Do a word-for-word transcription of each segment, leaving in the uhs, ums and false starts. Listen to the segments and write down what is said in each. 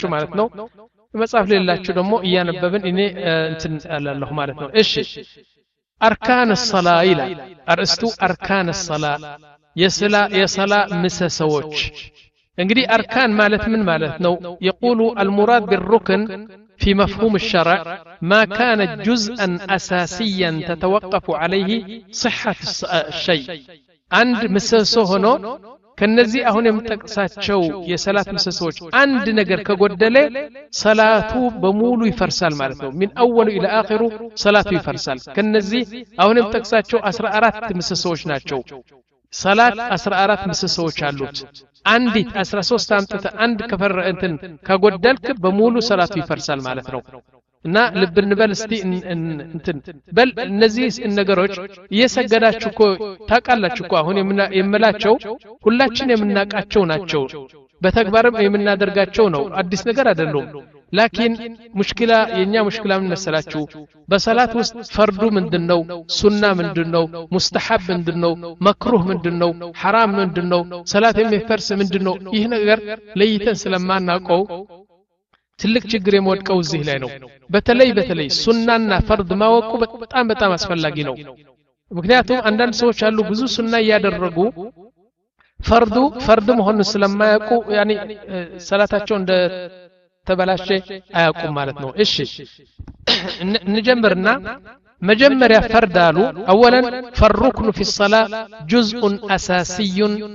ያላችሁ ማለት ነው መጽሐፍ ሌላችሁ ደግሞ እያነበብን እኔ እንትን አላለሁ ማለት ነው እሺ አርካን الصلاه ይላል አርስቱ አርካን الصلاه የሰላ የሰላ ምሰሶች እንግዲህ አርካን ማለት ምን ማለት ነው يقول المراد بالركن في مفهوم الشرع ما كان جزءا اساسيا تتوقف عليه صحه الشيء عند مسسو ሆኖ ከነዚህ አሁን የምጠቅሳቸው የሰላት ምሰሶች አንድ ነገር ከጎደለ ሰላቱ በሙሉ ይፈርሳል ማለት ነው من اول الى اخر ሰላቱ ይፈርሳል ከነዚህ አሁን የምጠቅሳቸው አስራ አራት ምሰሶች ናቸው ሰላት አስራ አራት ምሰሶች አሉት አንዲት አስራ ሶስት አምጥተ አንድ ከፈረ እንትን ከጎደልክ በሙሉ ሰላቱ ይፈርሳል ማለት ነው እና ልብ እንበል እስቲ እንትን በል እነዚህ ነገሮች እየሰገዳችሁ እኮ ታቃላችሁ እኮ አሁን የምላቸው ሁላችን የምናቃቸው ናቸው በተግባርም የምናደርጋቸው ነው አዲስ ነገር አይደለም ላኪን ሙሽኪላ የኛ ሙሽኪላ ምን መሰላችሁ በሰላት ውስጥ ፈርዱ ምንድነው ሱና ምንድነው ሙስተሐብ ምንድነው መክሩህ ምንድነው ሐራም ምንድነው ሰላት የሚፈርስ ምንድነው ይህ ነገር ለይተን ስለማናውቀው ትልቅ ችግር የሞድቀው እዚህ ላይ ነው በተለይ በተለይ ሱናና ፈርድ ማወቁ በጣም በጣም አስፈላጊ ነው ምክንያቱም አንዳንድ ሰዎች አሉ ብዙ ሱና ያደረጉ ፈርዱ ፈርድ መሆኑን ስለማያውቁ ያኒ ሰላታቸው እንደ ተበላሸ አያውቁም ማለት ነው እሺ እንጀምርና መጀመሪያ ፈርድ አሉ اولا فالركن في الصلاه جزء اساسي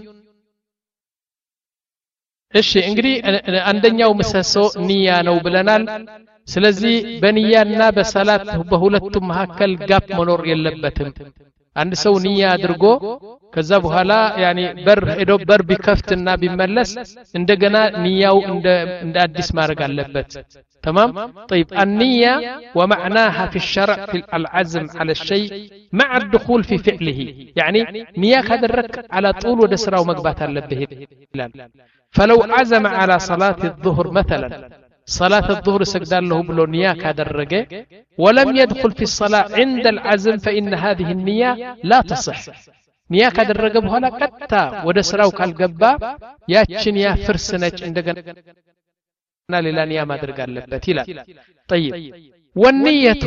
እሺ እንግዲህ አንደኛው ምሰሶ ንያ ነው ብለናል ስለዚህ በንያና በሰላት በሁለቱም መካከል ጋፕ መኖር የለበትም አንድ ሰው ንያ አድርጎ ከዛ በኋላ ያኒ በር ሄዶ በር ቢከፍትና ቢመለስ እንደገና ንያው እንደ እንደ አዲስ ማድረግ አለበት تمام طيب النية ومعناها في الشرع في العزم على الشيء مع الدخول في فعله يعني نية كدرك على طول ودسرا ومقبات اللبه فلو عزم على صلاة الظهر مثلا صلاة الظهر سجدان له بلو نية كدرجة ولم يدخل في الصلاة عند العزم فإن هذه النية لا تصح نية كدرجة بهلا كتا ودسرا وكالقبا ياتشن يا فرسنج عندنا لا نية ما درجة اللبتيلا طيب والنية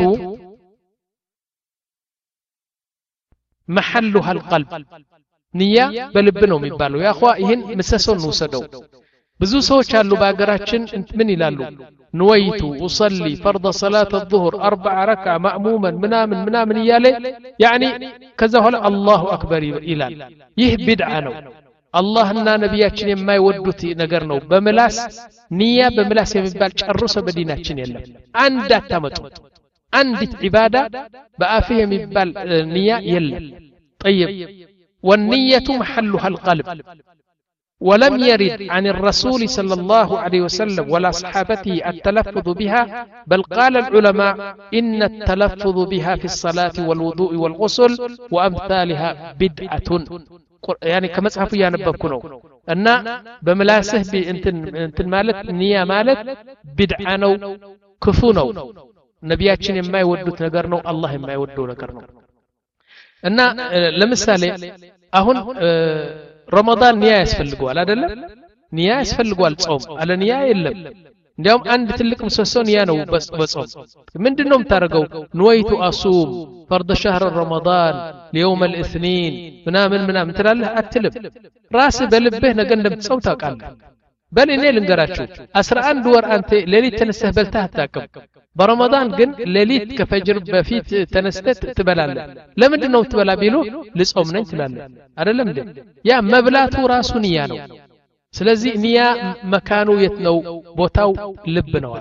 محلها القلب نية بلبنو የሚባሉ يا اخوا ይሄን ምሰሶን ወሰደው ብዙ ሰዎች አሉ ባገራችን ምን ይላሉ نويت اصلي فرض صلاه الظهر اربع ركعه مأموما ምናምን ምናምን ይያለ يعني ከዛ ሆለ الله اكبر ይላል ይህ ቢድዓ ነው አላህና ነብያችን የማይወዱት ነገር ነው በመላስ ንያ በመላስ የሚባል ጨርሶ በዲናችን የለም አንድ አታመጡ አንዲት ዒባዳ በአፍህ የሚባል ንያ የለም طيب والنية محلها القلب ولم يرد عن الرسول صلى الله عليه وسلم ولا صحابته التلفظ بها بل قال العلماء إن التلفظ بها في الصلاة والوضوء والغسل وأمثالها بدعة يعني كما صحفوا ينببكنوا أن بملاسه بانتن انتن مالت نية مالت بدعنو كفونو نبياتشن ما يودوت نقرنو الله ما يودو نقرنو أن لمثالي أهون رمضان نية يسفلقوا على دلم نية يسفلقوا الصوم على نية يلم اليوم عند تلك مسوسون يانو بس بصوم من دنهم ترقوا نويت أصوم فرض شهر رمضان ليوم الاثنين منامن منامن ترى له أتلم راسي بلبه نقندم تصوتك قال بل إني لنقراتشو أسرع أن دور أنت ليلة تنستهبلتها تاكم برمضان قن ليلة كفجر بفيت تنستت تبلال لم دنهم تبلا بيلو لصومنا تبلال هذا لم دن يا مبلاتو راسو نيانو سلازي نيا مكانو يتنو بوتاو لبنو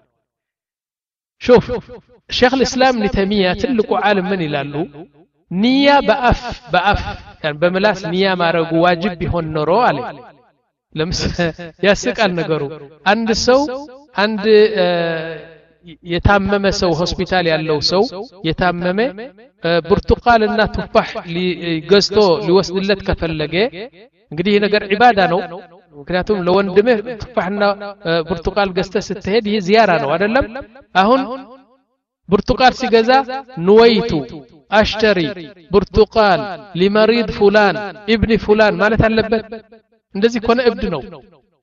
شوف شيخ الإسلام ابن تيمية تلقوا عالم من يلالو نية بأف بأف يعني بملاس نية ما رجو واجب بهن نرو عليه لمس ياسك النجارو عند سو عند يتمم سو هوسبيتال ያለው ሰው የታመመ ብርቱቃልና ቱፋህ ሊገዝቶ ሊወስድለት ከፈለገ እንግዲህ ነገር ዒባዳ ነው ምክንያቱም ለወንድምህ ቱፋህና ብርቱቃል ገዝተ ስትሄድ ይህ ዚያራ ነው አይደለም አሁን ብርቱቃል ሲገዛ ንወይቱ አሽተሪ ብርቱቃል لمريض فلان ابن فلان ማለት አለበት እንደዚህ ኮነ እብድ ነው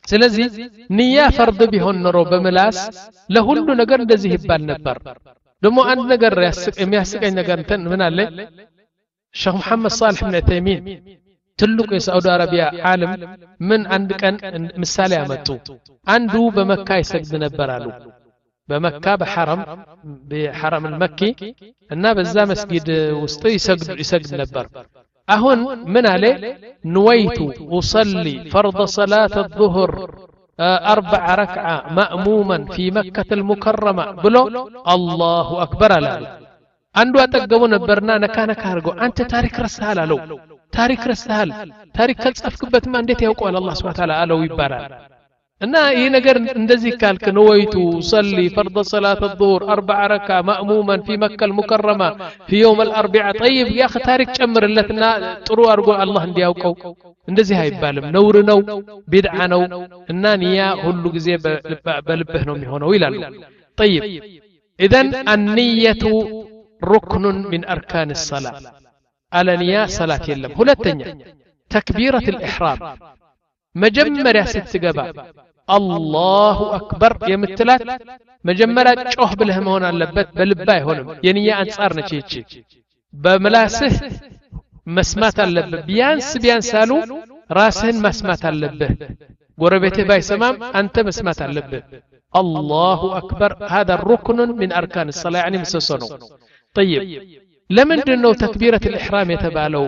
ስለዚህ ንያ ፈርድ ቢሆን ኖሮ በመላስ ለሁሉ ነገር እንደዚህ ይባል ነበር ደሞ አንድ ነገር ያስቅ የሚያስቀኝ ነገር እንትን ምን አለ ሼክ መሐመድ ሷሊህ ኢብኑ ተይሚን ትልቁ የሳዑዲ አረቢያ ዓለም ምን አንድ ቀን ምሳሌ ያመጡ አንዱ በመካ ይሰግድ ነበር አሉ በመካ በሐረም በሐረም المكي እና በዛ መስጊድ ውስጥ ይሰግድ ይሰግድ ነበር አሁን ምን አለ ንወይቱ أصلي فرض صلاة الظهر أربع ركعة مأموما في مكة المكرمة بلو الله أكبر لا አንዱ አጠገቡ ነበርና ነካ ነካ አርጎ አንተ ታሪክ ረሳሃል አለው ታሪክ ረሳሃል ታሪክ ከጻፍክበትማ እንዴት ያውቀዋል አላህ Subhanahu Wa Ta'ala አለው ይባላል እና ይሄ ነገር እንደዚህ ካልክ ነው ወይቱ صلي فرض صلاة الظهر أربع ركعة مأموما في مكة المكرمة في يوم الأربعاء طيب يا أخي تاريخ ጨምርለትና ጥሩ አርጎ አላህ እንዲያውቀው እንደዚህ አይባልም ነውር ነው ቢድዓ ነው እና ንያ ሁሉ ጊዜ በልብህ ነው የሚሆነው ይላሉ طيب اذا النية ركن من أركان الصلاة على نية صلاة يلم ሁለተኛ تكبيرة الإحرام مجمرة ستقبا الله أكبر يمتلات مجمرة ጮህ ብለህ መሆን አለበት በልብ አይሆንም የንያ አንጻር ነች እቺ በመላስህ መስማት አለበት ቢያንስ ቢያንስ አሉ ራስህን መስማት አለበት ጎረቤትህ ባይሰማም አንተ መስማት አለበት الله أكبر هذا الركن من أركان الصلاة يعني مسسنو طيب لمن دنو تكبيرة الإحرام يتبالو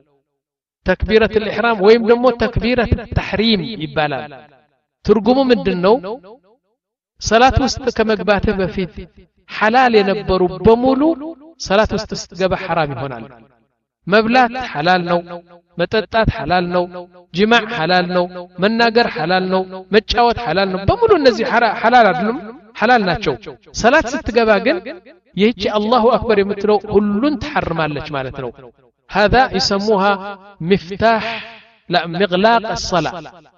تكبيرة الإحرام ويم دمو تكبيرة التحريم يبالال ترجمو من دنو صلاة وسط كمقباته بفيت حلال ينبرو بمولو صلاة وسط استقبا حرام هنال مبلات حلال نو متتات حلال نو جماع حلال نو مناقر حلال نو متشاوت حلال نو بمولو النزي حلال عدلم حلال ناتشو صلاة استقبا قل يهجي الله أكبر يمتلو كلن تحرمان لك مالتنو هذا يسموها مفتاح لا مغلاق الصلاة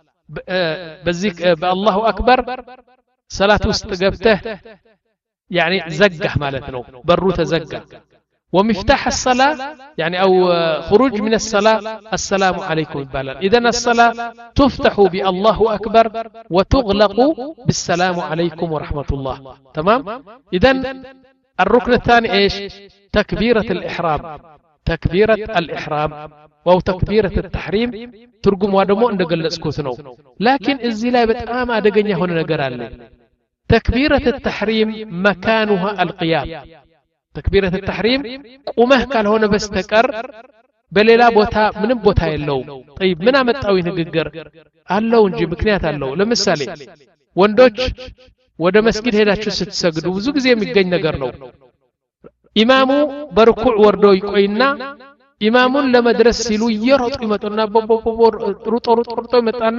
بزيك بالله أكبر صلاة استقبته يعني زقه مالتنو برو تزقه ومفتاح الصلاة يعني أو خروج من الصلاة السلام عليكم بالله إذن الصلاة تفتح بالله أكبر وتغلق بالسلام عليكم ورحمة الله تمام إذن الركن الثاني إيش تكبيرة الإحرام تكبيرة الإحرام أو تكبيرة التحريم ترجم وادمو عند قل اسكوتنو لكن الزلاء بتقام أدقنيا هنا نقرأ لي تكبيرة التحريم مكانها القيام تكبيرة التحريم قمه قال هنا بس تكر بليلا بوتا من بوتا يلو طيب من عمت أوي نقر اللو نجي بكنيات اللو لمثالي وندوش ወደ መስጊድ ሄዳችሁ ስትሰግዱ ብዙ ጊዜ የሚገኝ ነገር ነው ኢማሙ በርኩዕ ወርዶ ይቆይና ኢማሙን ለመድረስ ሲሉ ይሮጡ ይመጡና ቦቦቦ ሩጦ ሩጦ ሩጦ ይመጣና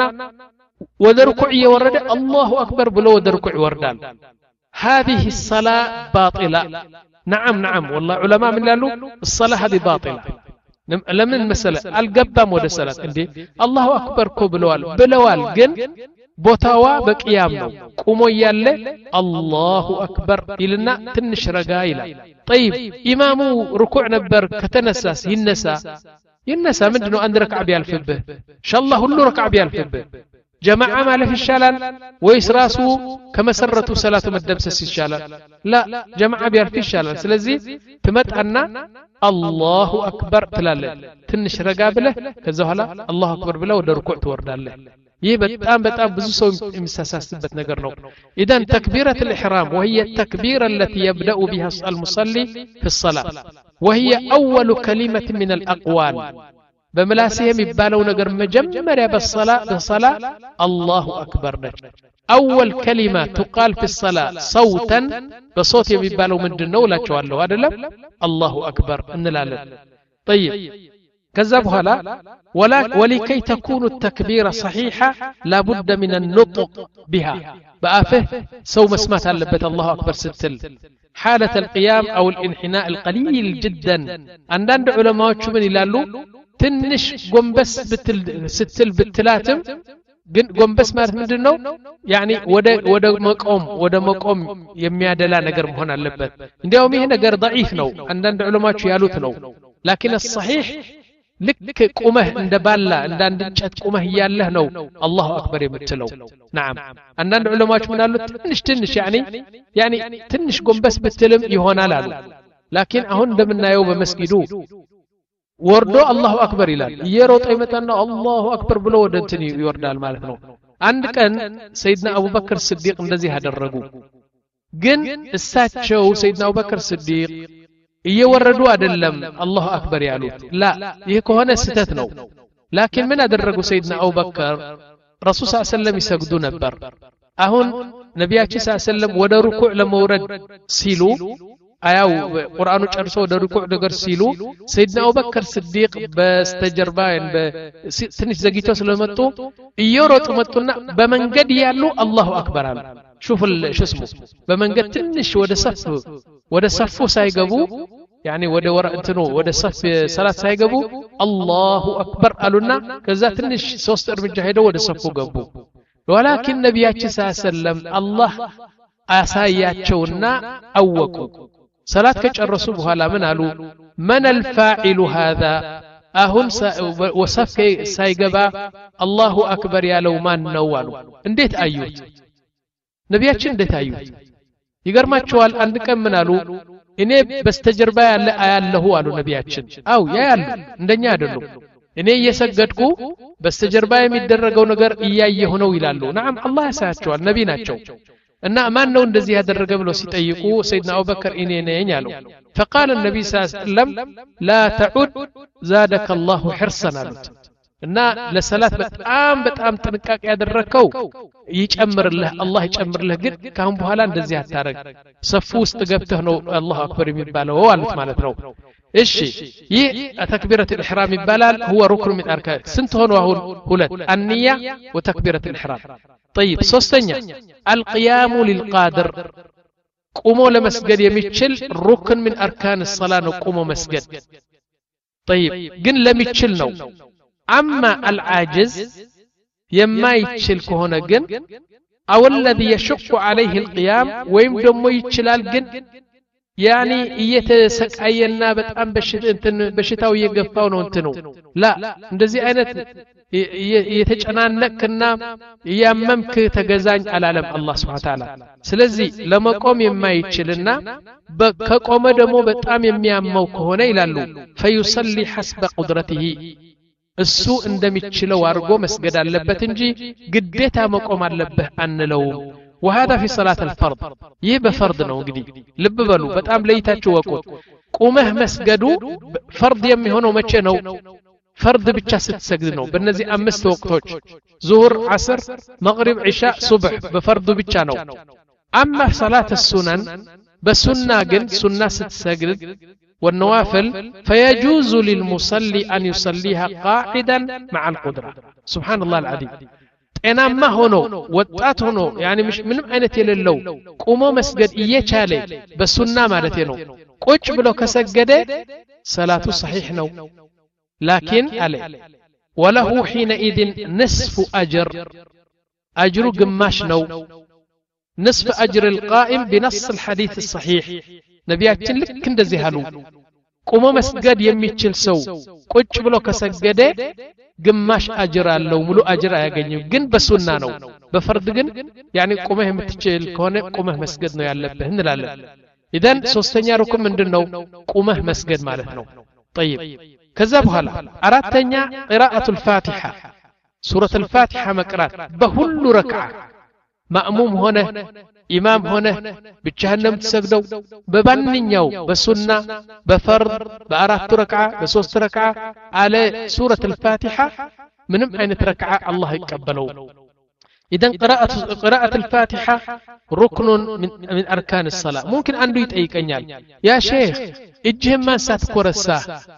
ወደ ርኩዕ ይወረደ አላሁ አክበር ብሎ ወደ ርኩዕ ይወርዳል هذه الصلاة باطلة نعم نعم والله علماء من قالوا الصلاة هذه باطلة لمن مسألة القبام وده صلاة عندي الله أكبر كو بلوال بلوال جن بوتاوا بقيام ነው ቆሞ ያለ الله اكبر ይልና ትንሽ ረጋ ይላል طيب ኢማሙ ሩኩዕ ነበር ከተነሳስ ይነሳ ይነሳ ምንድነው አንድ ረክዓ ቢያልፍብህ ኢንሻአላህ ሁሉ ረክዓ ቢያልፍብህ ጀማዓ ማለፍ ይሻላል ወይስ ራሱ ከመሰረቱ ሰላቱ መደምሰስ ይሻላል ላ ጀማዓ ቢያልፍ ይሻላል ስለዚህ ትመጣና الله اكبر ትላለህ ትንሽ ረጋ ብለህ ከዛ በኋላ الله اكبر ብለህ ወደ ሩኩዕ ትወርዳለህ ይህ በጣም በጣም ብዙ ሰው የሚሳሳስበት ነገር ነው اذا تكبيرة الإحرام وهي التكبيرة التي يبدأ بها المصلي في الصلاة وهي أول كلمة من الأقوال بملاسهم يبالو نجر مجمرة بالصلاة بالصلاة الله أكبر أول كلمة تقال في الصلاة صوتا بصوت يبالو من دنو لا تشوالو هذا لا الله أكبر إن لا لا طيب كذبها لا ولكي تكون التكبيرة صحيحة لابد من النطق بها بآفه سو مسمات لبت الله أكبر ستل حالة القيام أو الانحناء القليل جدا عندنا علماء شمن يلالو تنش قنبس بتل ستل بالتلاتم قنبس ما مدنو يعني ودا ودا مقام ودا مقام يميادلا نجر هنا لبت عندهم هنا نجر ضعيف نو عندنا علماء يالوت نو لكن الصحيح ልክ ቁመህ እንደባላ እንዳንድ እንጨት ቁመህ ያለህ ነው አላሁ አክበር የምትለው نعم አንዳንድ ዑለማዎች ምን አሉ ትንሽ ትንሽ يعني يعني ትንሽ ጎንበስ ብትልም ይሆናል አሉ ላኪን አሁን እንደምናየው በመስጊዱ ወርዶ አላሁ አክበር ይላል እየሮጠ ይመጣና አላሁ አክበር ብሎ ወደ እንትን ይወርዳል ማለት ነው አንድ ቀን ሰይድና አቡበክር ስዲቅ እንደዚህ ያደረጉ ግን እሳቸው ሰይድና አቡበክር ስዲቅ እየወረዱ አይደለም አላሁ አክበር ያሉት ላ ይሄ ከሆነ ስተት ነው ላኪን ምን አደረጉ ሰይድና አቡበክር ረሱል ሰለላሁ ዐለይሂ ወሰለም ይሰግዱ ነበር አሁን ነቢያችን ሰለላሁ ዐለይሂ ወሰለም ወደ ሩኩዕ ለመውረድ ሲሉ አያው ቁርአኑ ጨርሶ ወደ ሩኩዕ ነገር ሲሉ ሰይድና አቡበክር ስዲቅ በስተጀርባ ትንሽ ዘግይቶ ስለመጡ እየሮጡ መጡና በመንገድ ያሉ አላሁ አክበር አሉ شوف الشسمو بمنقد تنش وده صف وده صفو سايقبو يعني وده وراء انتنو وده صف صلاة سايقبو الله أكبر قالونا كذا تنش سوست ارمجاهدو وده صفو قبو ولكن نبياتي صلى الله عليه وسلم الله آساياتشونا أوكو صلاة كج الرسول بها من قالوا من الفاعل هذا أهون وصف سايقبا الله أكبر يا لو ما نوالو انديت أيوت ነቢያችን እንደታዩት ይገርማቸዋል አንድ ቀን ምን አሉ እኔ በስተጀርባ ያለ አያለሁ አሉ ነቢያችን አው ያያሉ እንደኛ አይደሉም እኔ እየሰገድኩ በስተጀርባ የሚደረገው ነገር እያየሁ ነው ይላሉ نعم አላህ ያሳያቸዋል ነቢ ናቸው እና ማን ነው እንደዚህ ያደረገ ብሎ ሲጠይቁ ሰይድና አቡበክር እኔ ነኝ አሉ فقال النبي صلى الله عليه وسلم لا تعد زادك الله حرصا አሉት እና ለሰላት በጣም በጣም ጥንቃቄ ያደረከው ይጨምርልህ አላህ ይጨምርልህ ግን ካሁን በኋላ እንደዚህ አታረግ ሰፉ ውስጥ ገብተህ ነው አላሁ አክበር የሚባለው አሉት ማለት ነው እሺ ይህ ተክቢረቱ الإحرام ይባላል هو ركن من أركان ስንት ሆኖ አሁን ሁለት النية وتكبيرة الإحرام طيب ሶስተኛ القيام للقادر ቆሞ ለመስገድ የሚችል ركن من أركان الصلاة ነው ቆሞ መስገድ طيب ግን ለሚችል ነው أما العاجز يما يتشل كهونا جن أو الذي يشق عليه القيام ويم دمو يتشلال جن يعني يتسك أينا بتأم بشت انتن بشتاو يقفاون وانتنو لا እንደዚህ አይነት የተጨናነቅና ያመምክ ተገዛኝ አላለም አላህ Subhanahu Wa Ta'ala ስለዚህ ለመቆም የማይችልና ከቆመ ደግሞ በጣም የሚያመው ከሆነ ይላሉ فيصلي حسب قدرته እሱ እንደሚችለው አርጎ መስገድ አለበት እንጂ ግዴታ መቆም አለበት አንለው وهذا في صلاه الفرض ይህ በፈርድ ነው እንግዲህ ልብ በሉ በጣም ለይታችሁ ወቁት ቆመህ መስገዱ ፈርድ የሚሆነው መቼ ነው ፈርድ ብቻ ስትሰግድ ነው በእነዚህ አምስት ወቅቶች ዙሁር ዓስር መግሪብ ዒሻ ሱብህ በፈርዱ ብቻ ነው اما صلاه السنن በሱና ግን ሱና ስትሰግድ والنوافل فيجوز للمصلي أن يصليها قاعدا مع القدرة سبحان الله العظيم أنا ما هونو وطات هونو يعني مش من أين تللو قومو مسجد إيجالي بسنة مالتينو قوش بلو كسجد صلاة صحيح نو لكن عليه وله حينئذ نصف أجر أجر قماش نو نصف أجر القائم بنص الحديث الصحيح ነቢያችን ልክ እንደዚህ አሉ ቆሞ መስገድ የሚችል ሰው ቁጭ ብሎ ከሰገደ ግማሽ አጅር አለው ሙሉ አጅር አያገኝም ግን በሱና ነው በፈርድ ግን يعني ቆመህ የምትችል ከሆነ ቆመህ መስገድ ነው ያለብህ እንላለን ኢዳን ሶስተኛ ሩኩን ምንድነው ቆመህ መስገድ ማለት ነው طيب ከዛ በኋላ አራተኛ قراءة الفاتحة سورة الفاتحة መቅራት በሁሉ ረክዓ ማእሙም ሆነ ኢማም ሆነ ብቻህንም ተሰግደው በባንኛው በሱና በፈርድ በአራት ረክዓ በሶስት ረክዓ አለ ሱረة الفاتحة ምንም አይነት ረክዓ አላህ ይቀበለው اذا قراءة قراءة الفاتحة ركن من من اركان الصلاة ممكن አንዱ ይጠይቀኛል ያ ሼክ እጅህን ማንሳት ኮረሳ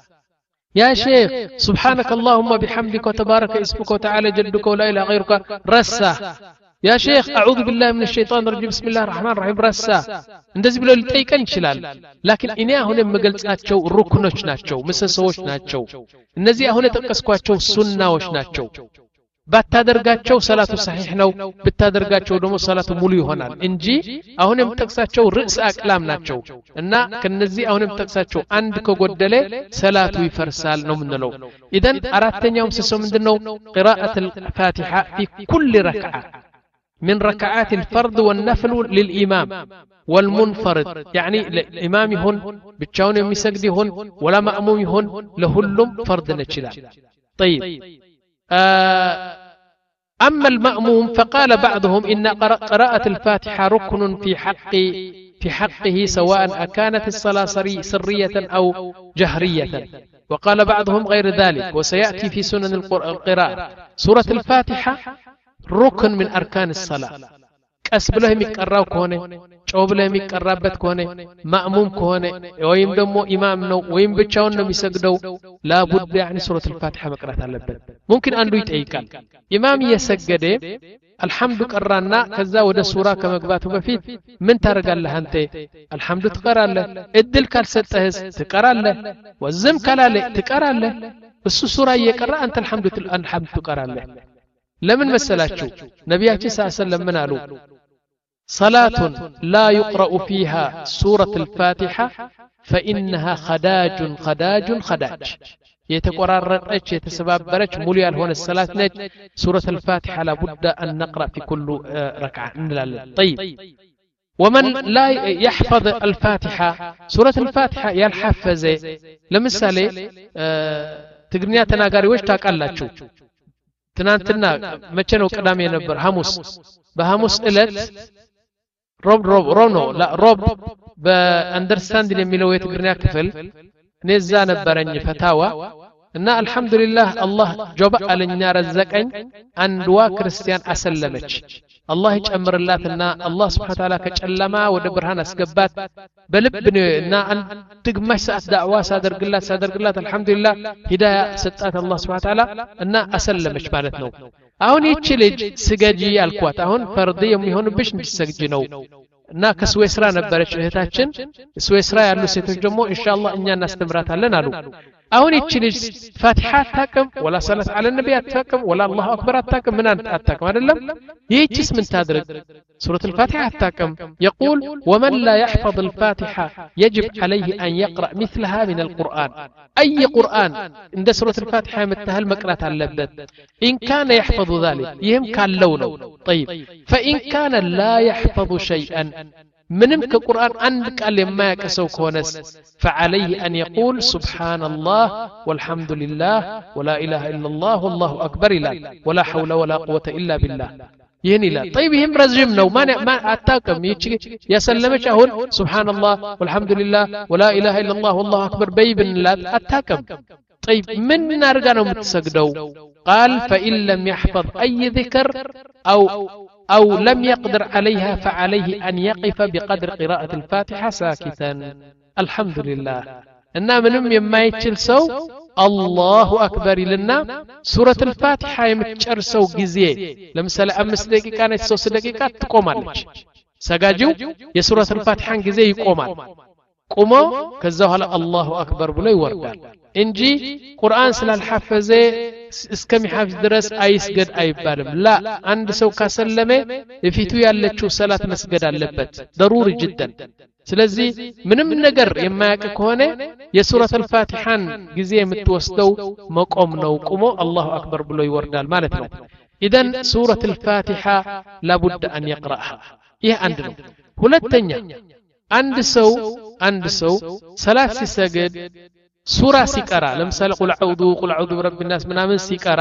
يا شيخ سبحانك اللهم بحمدك وتبارك اسمك وتعالى جدك ولا اله غيرك رسا يا شيخ اعوذ بالله من الشيطان الرجيم بسم الله الرحمن الرحيم رسا እንደዚህ ብሎ ሊጠይቀን ይችላል لكن እኔ አሁን የምገልጻቸው ሩክኖች ናቸው ምሰሶዎች ናቸው እነዚህ አሁን የተጠቀስኳቸው ሱናዎች ናቸው ባታደርጋቸው ሰላቱ ሰሒህ ነው ብታደርጋቸው ደግሞ ሰላቱ ሙሉ ይሆናል እንጂ አሁንም ተክሳቸው ርዕስ አቅላም ናቸው እና ከነዚህ አሁንም ተክሳቸው አንድ ከጎደለ ሰላቱ ይፈርሳል ነው ምንለው ኢደን አራተኛው ምሰሶ ምንድነው قراءة الفاتحة في كل ركعة من ركعات الفرض والنفل للإمام والمنفرد يعني الإمام هون بتشاون يمسجد هون ولا مأموم هون لهلم فرض نشلا طيب آه أما المأموم فقال بعضهم إن قراءة الفاتحة ركن في حق في حقه سواء أكانت الصلاة سرية أو جهرية وقال بعضهم غير ذلك وسيأتي في سنن القراءة سورة الفاتحة ركن من أركان الصلاة كسب له ميقراو كونه ጮብ ላይ የሚቀራበት ከሆነ ማእሙም ከሆነ ወይም ደግሞ ኢማም ነው ወይም ብቻውን ነው የሚሰግደው ላቡድ يعني ሱረቱ الفاتحة መቅራት አለበት ممكن አንዱ ይጠይቃል ኢማም እየሰገደ الحمد ቀራና ከዛ ወደ ሱራ ከመግባቱ በፊት ምን ታረጋለህ አንተ الحمد ትቀራለህ እድል ካልሰጠህስ ትቀራለህ ወዝም ካላለ ትቀራለህ እሱ ሱራ እየቀራ አንተ الحمد الحمد ትቀራለህ ለምን መሰላችሁ ነብያችን ሰለላሁ ዐለይሂ ወሰለም ምን አሉ صلاة لا يقرأ فيها سورة الفاتحة فإنها خداج خداج خداج يتقررت يتسبابرت مولي الهون الصلاة نج سورة الفاتحة لابد أن نقرأ في كل ركعة طيب ومن لا يحفظ الفاتحة سورة الفاتحة يلحفظ لمثالي تقرنيا تناقاري وش تاقلاتشو تنانتنا مچنو قدام ينبر حموس بحموس إلت روب روب رونو لا روب بأندرستاندين የሚለው የትግርኛ ክፍል ነዛ ነበረኝ ፈታዋ እና አልহামዱሊላህ አላህ ጆባ አለኛ ረዘቀኝ አንድዋ ክርስቲያን አሰለመች አላህ ይጨምርላትና አላህ Subhanahu Wa Ta'ala ከጨለማ ወደ ብርሃን አስገባት በልብና አንድ ግማሽ ሰዓት ዳዕዋ ሳደርግላት ሳደርግላት አልহামዱሊላህ ሂዳያ ሰጣት አላህ Subhanahu Wa Ta'ala እና አሰለመች ማለት ነው አሁን ይቺ ልጅ ስገጂ ያልኳት አሁን ፈርድ የሚሆንብሽ እንድትሰግጂ ነው እና ከስዌስራ ነበረች እህታችን ስዌስራ ያሉ ሴቶች ደግሞ ኢንሻአላህ እኛ እናስተምራታለን አሉ አሁን ይቺ ልጅ ፋቲሃ አታቀም ወላ ሰላት አለ ነብይ አታቀም ወላ አላሁ አክበር አታቀም ምን አታቀም አይደለም ይህችስ ምን ታድርግ سورة الفاتحة أتاكم يقول ومن لا يحفظ الفاتحة يجب عليه أن يقرأ مثلها من القرآن أي قرآن عند سورة الفاتحة متهل مقرات اللبت إن كان يحفظ ذلك يهم كان لونه طيب فإن كان لا يحفظ شيئا منم كقرآن عندك اللي ما يكسو كونس فعليه أن يقول سبحان الله والحمد لله ولا إله إلا الله والله أكبر إلا ولا حول ولا قوة إلا بالله يهني لا طيب هم رزم نو ما ما أتاكم يجي يا سلمش أهون سبحان الله والحمد لله ولا إله إلا الله والله أكبر بيبن لا أتاكم طيب من نرجعنا متسجدوا قال فإن لم يحفظ أي ذكر أو أو لم يقدر عليها فعليه أن يقف بقدر قراءة الفاتحة ساكتا الحمد لله إنما منهم يما يتشلسوا الله أكبر لنا سورة الفاتحة يمتشرسوا جزية لمثال أمس دقيقة كانت سوس دقيقة تقوم عليك سجاجو يا سورة الفاتحة جزية يقوم قوموا كذا الله أكبر بلا يوردان إنجي قرآن سلا الحفظة اسكمي حافظ درس أيسجد أي بالم لا عند سو كسلمة يفيتو يالله صلاة مسجد اللبت ضروري جدا ስለዚህ ምንም ነገር የማያውቅ ከሆነ የሱረቱ አልፋቲሃን ጊዜ የምትወስደው መቆም ነው ቆሞ አላሁ አክበር ብሎ ይወርዳል ማለት ነው ኢደን ሱረቱ አልፋቲሃ لابد ان يقراها ይህ አንድ ነው ሁለተኛ አንድ ሰው አንድ ሰው ሰላት ሲሰግድ ሱራ ሲቀራ ለምሳሌ ቁል አዑዙ ቁል አዑዙ برب الناس ምናምን ሲቀራ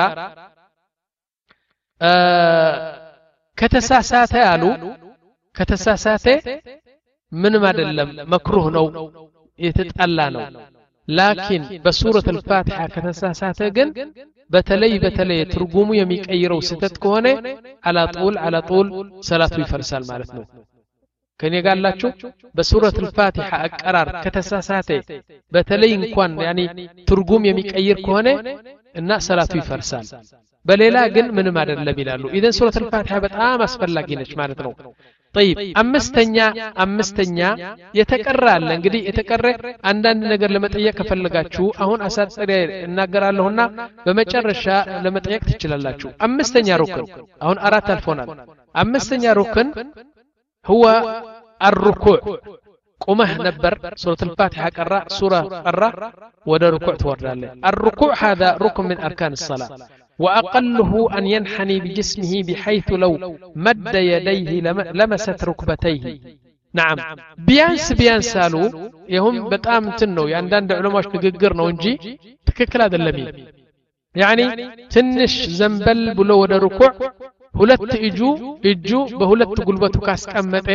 ከተሳሳተ ያሉ ከተሳሳተ ምንም አይደለም መክሩህ ነው የተጣላ ነው ላኪን በሱረቱ አልፋቲሃ ከተሳሳተ ግን በተለይ በተለይ ትርጉሙ የሚቀይረው ስተት ከሆነ على طول على طول ሰላቱ ይፈርሳል ማለት ነው ከኔ ጋላችሁ በሱረቱ አልፋቲሃ አቀራር ከተሳሳተ በተለይ እንኳን ያኒ ትርጉም የሚቀይር ከሆነ እና ሰላቱ ይፈርሳል በሌላ ግን ምንም አይደለም ይላሉ ኢዘን ሱረቱል ፋቲሃ በጣም አስፈላጊ ነች ማለት ነው طيب አምስተኛ አምስተኛ የተቀረ አለ እንግዲህ የተቀረ አንዳንድ ነገር ለመጠየቅ ከፈለጋችሁ አሁን አሳጥሬ እናገራለሁና በመጨረሻ ለመጠየቅ ትችላላችሁ አምስተኛ ሩክን አሁን አራት አልፎናል አምስተኛ ሩክን هو الركوع قمه نبر سورة الفاتحة قرأ سورة قرأ وده ركوع تورداله الركوع هذا ركن من أركان الصلاة وأقله أن ينحني بجسمه بحيث لو مد يديه لمست ركبتيه نعم بيانس بيانس سالو يهم بتام تنو يعني دان علماء نققرنا ونجي تككل هذا اللمين يعني تنش زنبل بلو وده ركوع ሁለት እጁ እጁ በሁለት ጉልበቱ ካስቀመጠ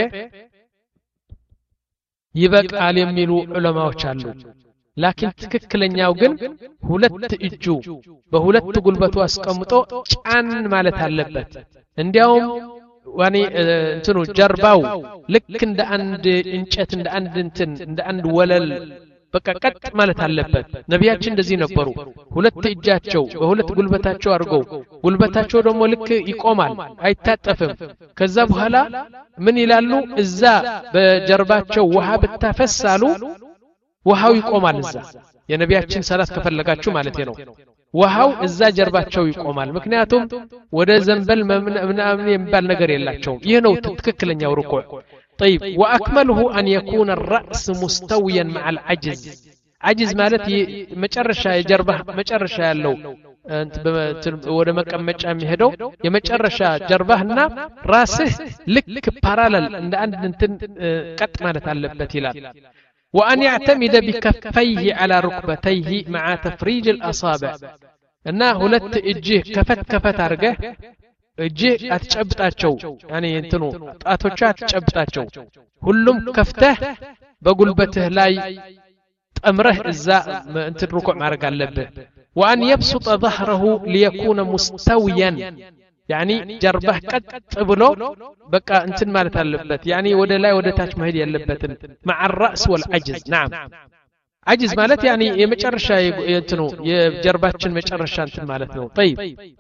ይበቃል የሚሉ ዑለማዎች አሉ ላኪን ትክክለኛው ግን ሁለት እጁ በሁለት ጉልበቱ አስቀምጦ ጫን ማለት አለበት እንዲያውም ዋኒ እንትኑ ጀርባው ልክ እንደ አንድ እንጨት እንደ አንድ እንትን እንደ አንድ ወለል በቃ ቀጥ ማለት አለበት ነቢያችን እንደዚህ ነበሩ ሁለት እጃቸው በሁለት ጉልበታቸው አርገው ጉልበታቸው ደግሞ ልክ ይቆማል አይታጠፍም ከዛ በኋላ ምን ይላሉ እዛ በጀርባቸው ውሃ ብታፈሳሉ ውሃው ይቆማል እዛ የነቢያችን ሰላት ከፈለጋችሁ ማለት ነው ውሃው እዛ ጀርባቸው ይቆማል ምክንያቱም ወደ ዘንበል ምናምን የሚባል ነገር የላቸው ይህ ነው ትክክለኛው ሩኩዕ طيب واكمله ان يكون الراس مستويا مع العجز عجز ማለት መጨረሻ የጀርባ መጨረሻ ያለው ወደ መቀመጫ የሚሄደው የመጨረሻ ጀርባህና ራስህ ልክ ፓራለል እንደ አንድ እንትን ቀጥ ማለት አለበት ይላል وان يعتمد بكفيه على ركبتيه مع تفريج الاصابع እና ሁለት እጅህ ከፈት ከፈት አርገህ እጅህ አትጨብጣቸው يعني እንትኑ ጣቶች አትጨብጣቸው ሁሉም ከፍተህ በጉልበትህ ላይ ጠምረህ እዛ እንትን ሩኩዕ ማድረግ አለብህ وان يبسط ظهره ليكون مستويا يعني جربه ቀጥ ብሎ በቃ እንትን ማለት አለበት يعني ወደ ላይ ወደ ታች መሄድ ያለበትን مع الراس والعجز نعم عجز ማለት يعني የመጨረሻ እንትኑ የጀርባችን መጨረሻ እንትን ማለት ነው طيب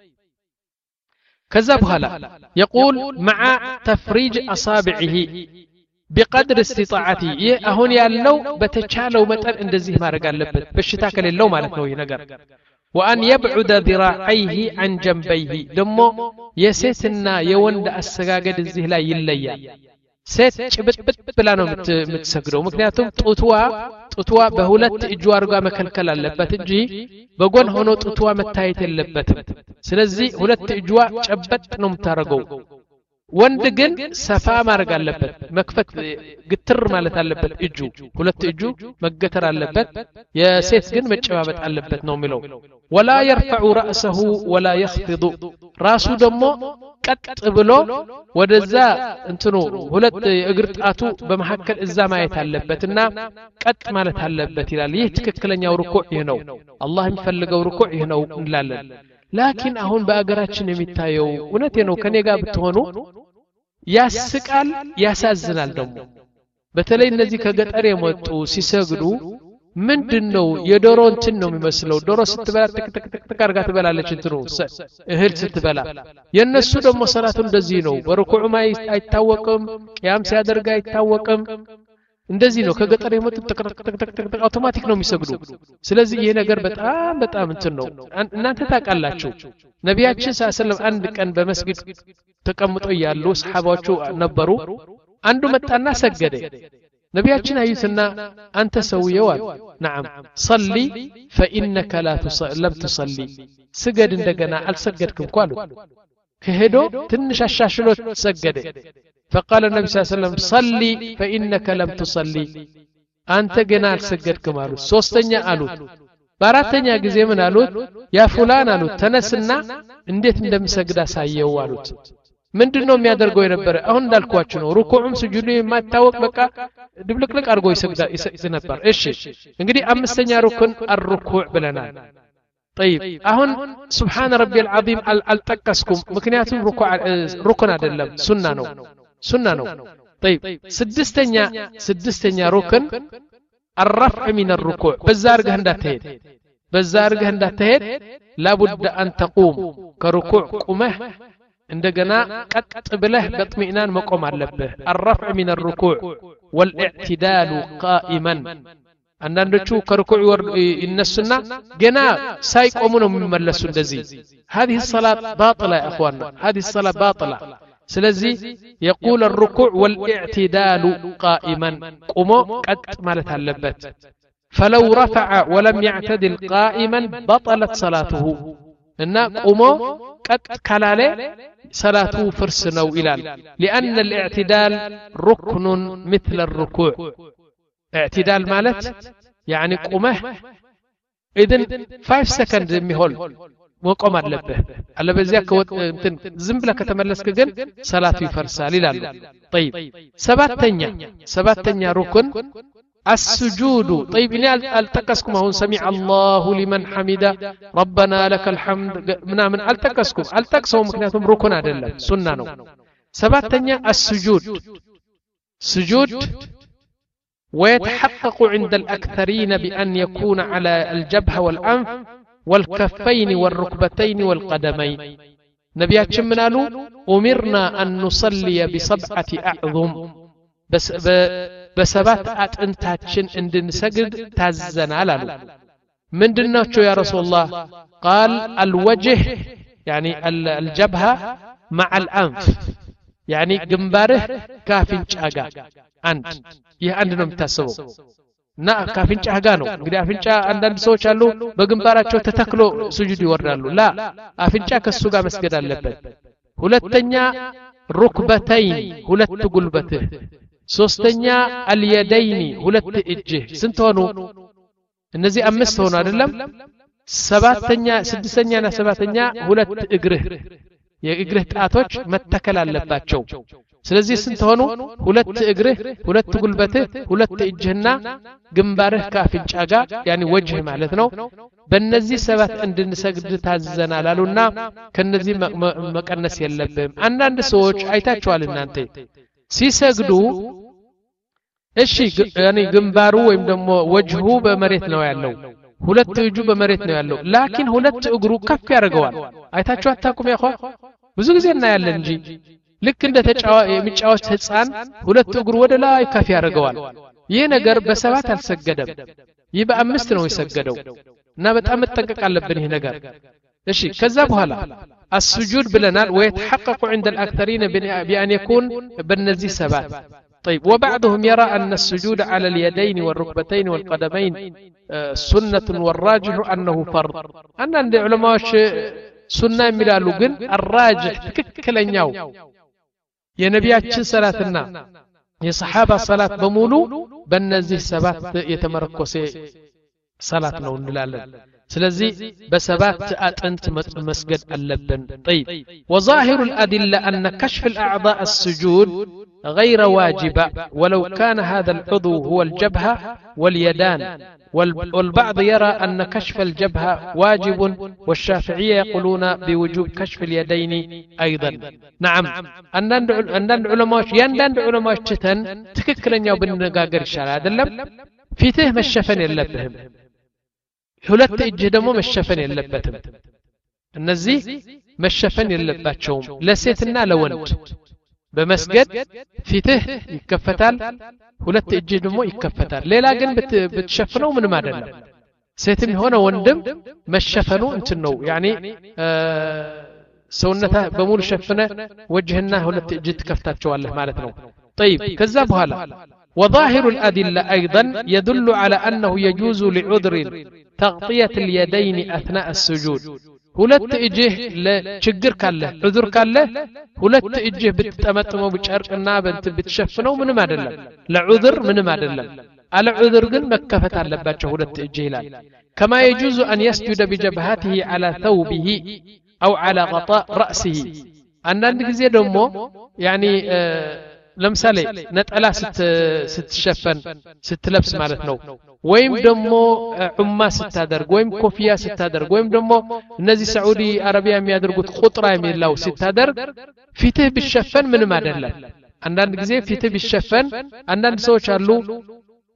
كذا بهلا يقول مع تفريج أصابعه بقدر استطاعته هون يالو بتشالو متن اندزيه ما رجع لبت بالشتاك للو مالتنا ينقر وأن يبعد ذراعيه عن جنبيه دمو يسيتنا يوند السجاجد الزهلا يليا ሴት ጭብጥብጥ ብላ ነው የምትሰግደው ምክንያቱም ጡትዋ ጡትዋ በሁለት እጇ አርጋ መከልከል አለበት እንጂ በጎን ሆኖ ጡትዋ መታየት የለበትም ስለዚህ ሁለት እጇ ጨበጥ ነው የምታረገው ወንድ ግን ሰፋ ማድረግ አለበት መክፈት ግትር ማለት አለበት እጁ ሁለት እጁ መገተር አለበት የሴት ግን መጨባበጥ አለበት ነው የሚለው ولا يرفع رأسه ولا يخفض ራሱ ደግሞ ቀጥ ብሎ ወደዛ እንትኑ ሁለት እግር ጣቱ በመሐከል እዛ ማየት አለበትና ቀጥ ማለት አለበት ይላል ይህ ትክክለኛው ሩኩዕ ይህ ነው አላህ የሚፈልገው ሩኩዕ ይህ ነው እንላለን ላኪን አሁን በአገራችን የሚታየው እውነቴ ነው ከኔ ጋር ብትሆኑ ያስቃል ያሳዝናል ደግሞ በተለይ እነዚህ ከገጠር የመጡ ሲሰግዱ ምንድነው የዶሮ እንትን ነው የሚመስለው ዶሮ ስትበላ ተክ ተክ ተክ ተካርጋ ትበላለች እንትኑ እህል ስትበላ የነሱ ደግሞ ሰላቱ እንደዚህ ነው በሩኩዕ ማይ አይታወቅም ቂያም ሲያደርጋ አይታወቅም እንደዚህ ነው ከገጠር የመጡ ተክ ተክ ተክ ተክ አውቶማቲክ ነው የሚሰግዱ ስለዚህ ይሄ ነገር በጣም በጣም እንትን ነው እናንተ ታውቃላችሁ ነቢያችን ሰለላሁ አንድ ቀን በመስጊድ ተቀምጠው ያሉ ሰሃባዎቹ ነበሩ አንዱ መጣና ሰገደ ነቢያችን አዩትና አንተ ሰውየው አሉ نعم صلي فانك لا لم تصلي سجد እንደገና አልሰገድክም ቋሉ ከሄዶ ትንሽ አሻሽሎት ሰገደ فقال النبي صلى الله عليه وسلم صلي فانك لم تصلي አንተ ገና አልሰገድክም አሉ ሶስተኛ አሉት በአራተኛ ጊዜ ምን አሉት ያ ፉላን አሉት ተነስና እንዴት እንደምሰግድ አሳየው አሉት ምንድነው የሚያደርገው የነበረ አሁን እንዳልኳችሁ ነው ሩኩዑም ስጁዱ የማይታወቅ በቃ ድብልቅልቅ አድርጎ ይሰግዳ ይሰግድ ነበር እሺ እንግዲህ አምስተኛ ሩኩን الركوع ብለናል طيب አሁን سبحان ربي العظيم አልጠቀስኩም ምክንያቱም ሩኩዕ ሩኩን አይደለም ሱና ነው ሱና ነው طيب ስድስተኛ ስድስተኛ ሩኩን الرفع من الركوع በዛ አርገህ እንዳትሄድ በዛ አርገህ እንዳትሄድ لابد أن تقوم كركوع قمه عندنا قط بله باطمئنان مقوم አለብህ الرفع من الركوع والاعتدال قائما አንዳንዶቹ ከርኩዕ ይነሱና ገና ሳይቆሙ ነው የሚመለሱ እንደዚህ هذه الصلاة باطلة يا اخواننا هذه الصلاة باطلة ስለዚህ يقول الركوع والاعتدال قائما قومو قط ማለት አለበት فلو رفع ولم يعتدل قائما بطلت صلاته ان قومو قط كلاله صلاته فرس ነው ይላል لأن الاعتدال ركن مثل الركوع اعتدال مالت يعني قومه اذن خمسة سكند የሚሆን መቆም አለበት አለበዚያ እንትን ዝም ብለህ ከተመለስክ ግን ሰላቱ ይፈርሳል ይላል طيب ሰባተኛ ሰባተኛ ሩክን السجود طيب እኔ አልተቀስኩም አሁን سمع الله لمن حمده ربنا لك الحمد ምናምን አልተቀስኩም አልተቀሰው ምክንያቱም ሩክን አይደለም ሱና ነው ሰባተኛ السجود سجود ويتحقق عند الأكثرين بأن يكون على الجبهة والأنف والكفين والركبتين والقدمين نبياتنا منالو أمرنا أن نصلي بسبعة أعظم بس بسبات أنتاتشن عند نسجد تازنا لالو من دناتشو يا رسول الله قال الوجه يعني الجبهة مع الأنف يعني جنباره كافين شاقا አንድ ይህ አንድ ነው የምታስበው እና ካፍንጫ ጋ ነው እንግዲህ አፍንጫ አንዳንድ ሰዎች አሉ በግንባራቸው ተተክሎ ስጁድ ይወርዳሉ ላ አፍንጫ ከሱ ጋር መስገድ አለበት ሁለተኛ ሩክበተይን ሁለት ጉልበትህ ሶስተኛ አልየደይኒ ሁለት እጅህ ስንት ሆኑ እነዚህ አምስት ሆኑ አይደለም ሰባተኛ ስድስተኛና ሰባተኛ ሁለት እግርህ የእግርህ ጣቶች መተከል አለባቸው ስለዚህ ስንት ሆኑ ሁለት እግርህ ሁለት ጉልበትህ ሁለት እጅህና ግንባርህ ካፍንጫ ጋር يعني ወጅህ ማለት ነው በእነዚህ ሰባት እንድንሰግድ ታዘናል አሉና ከነዚህ መቀነስ የለብም አንዳንድ ሰዎች አይታችኋል እናንተ ሲሰግዱ እሺ يعني ግንባሩ ወይም ደግሞ ወጅሁ በመሬት ነው ያለው ሁለት እጁ በመሬት ነው ያለው ላኪን ሁለት እግሩ ከፍ ያደርገዋል አይታችሁ አታቁም ያخوا ብዙ ጊዜ እናያለን እንጂ ልክ እንደ ተጫዋ የሚጫወት ህፃን ሁለት እግሩ ወደ ላይ ከፍ ያደርገዋል ይሄ ነገር በሰባት አልሰገደም ይህ በአምስት ነው የሰገደው እና በጣም መጠንቀቅ አለብን ይሄ ነገር እሺ ከዛ በኋላ السجود بلنال ويتحقق عند الأكثرين بأن يكون بالنزي سبات طيب وبعضهم يرى أن السجود على اليدين والركبتين والقدمين سنة والراجح أنه فرض أن عند علماء سنة ملالو جن الراجح تككلنياو يا نبياتشن صلاتنا يا صحابة صلاة بمولو بالنزي سبات يتمركز صلاتنا ونلالن سلزي بسبات أنت مسجد اللبن طيب وظاهر الأدلة أن كشف الأعضاء السجود غير واجبة ولو كان هذا العضو هو الجبهة واليدان والبعض يرى أن كشف الجبهة واجب والشافعية يقولون بوجوب كشف اليدين أيضا نعم أن العلماء يندن علماء شتن تككلن يوم بالنقاقر الشارع دلم فيته مشفن يلبهم ሁለት እጅ ደግሞ መሸፈን የለበትም እነዚህ መሸፈን የለባቸውም ለሴትና ለወንድ በመስገድ ፊትህ ይከፈታል ሁለት እጅ ደግሞ ይከፈታል ሌላ ግን ብትሸፍነው ምንም አይደለም ሴትም ሆነ ወንድም መሸፈኑ እንትን ነው ያኒ ሰውነታ በሙሉ ሸፍነ ወጅህና ሁለት እጅ ትከፍታቸዋለህ ማለት ነው طيب ከዛ በኋላ وظاهر الأدلة أيضا يدل على أنه يجوز لعذر تغطية اليدين أثناء السجود ሁለት እጅህ ለችግር ካለ ዑذር ካለ ሁለት እጅህ ብትጠመጥመው በጨርቅና በእንት ብትሸፍነው ምንም አይደለም ለዑذር ምንም አይደለም አለ ዑذር ግን መከፈት አለባቸው ሁለት እጅህ ይላል كما يجوز أن يسجد بجبهته على ثوبه أو على غطاء رأسه አንዳንድ ጊዜ ደግሞ يعني ለምሳሌ ነጠላ ስትሸፈን ስትለብስ ማለት ነው ወይም ደግሞ ዑማ ስታደርግ ወይም ኮፊያ ስታደርግ ወይም ደግሞ እነዚህ ሳዑዲ አረቢያ የሚያደርጉት ኹጥራ የሚላው ስታደርግ ፊትህ ቢሸፈን ምንም አይደለም አንዳንድ ጊዜ ፊትህ ቢሸፈን አንዳንድ ሰዎች አሉ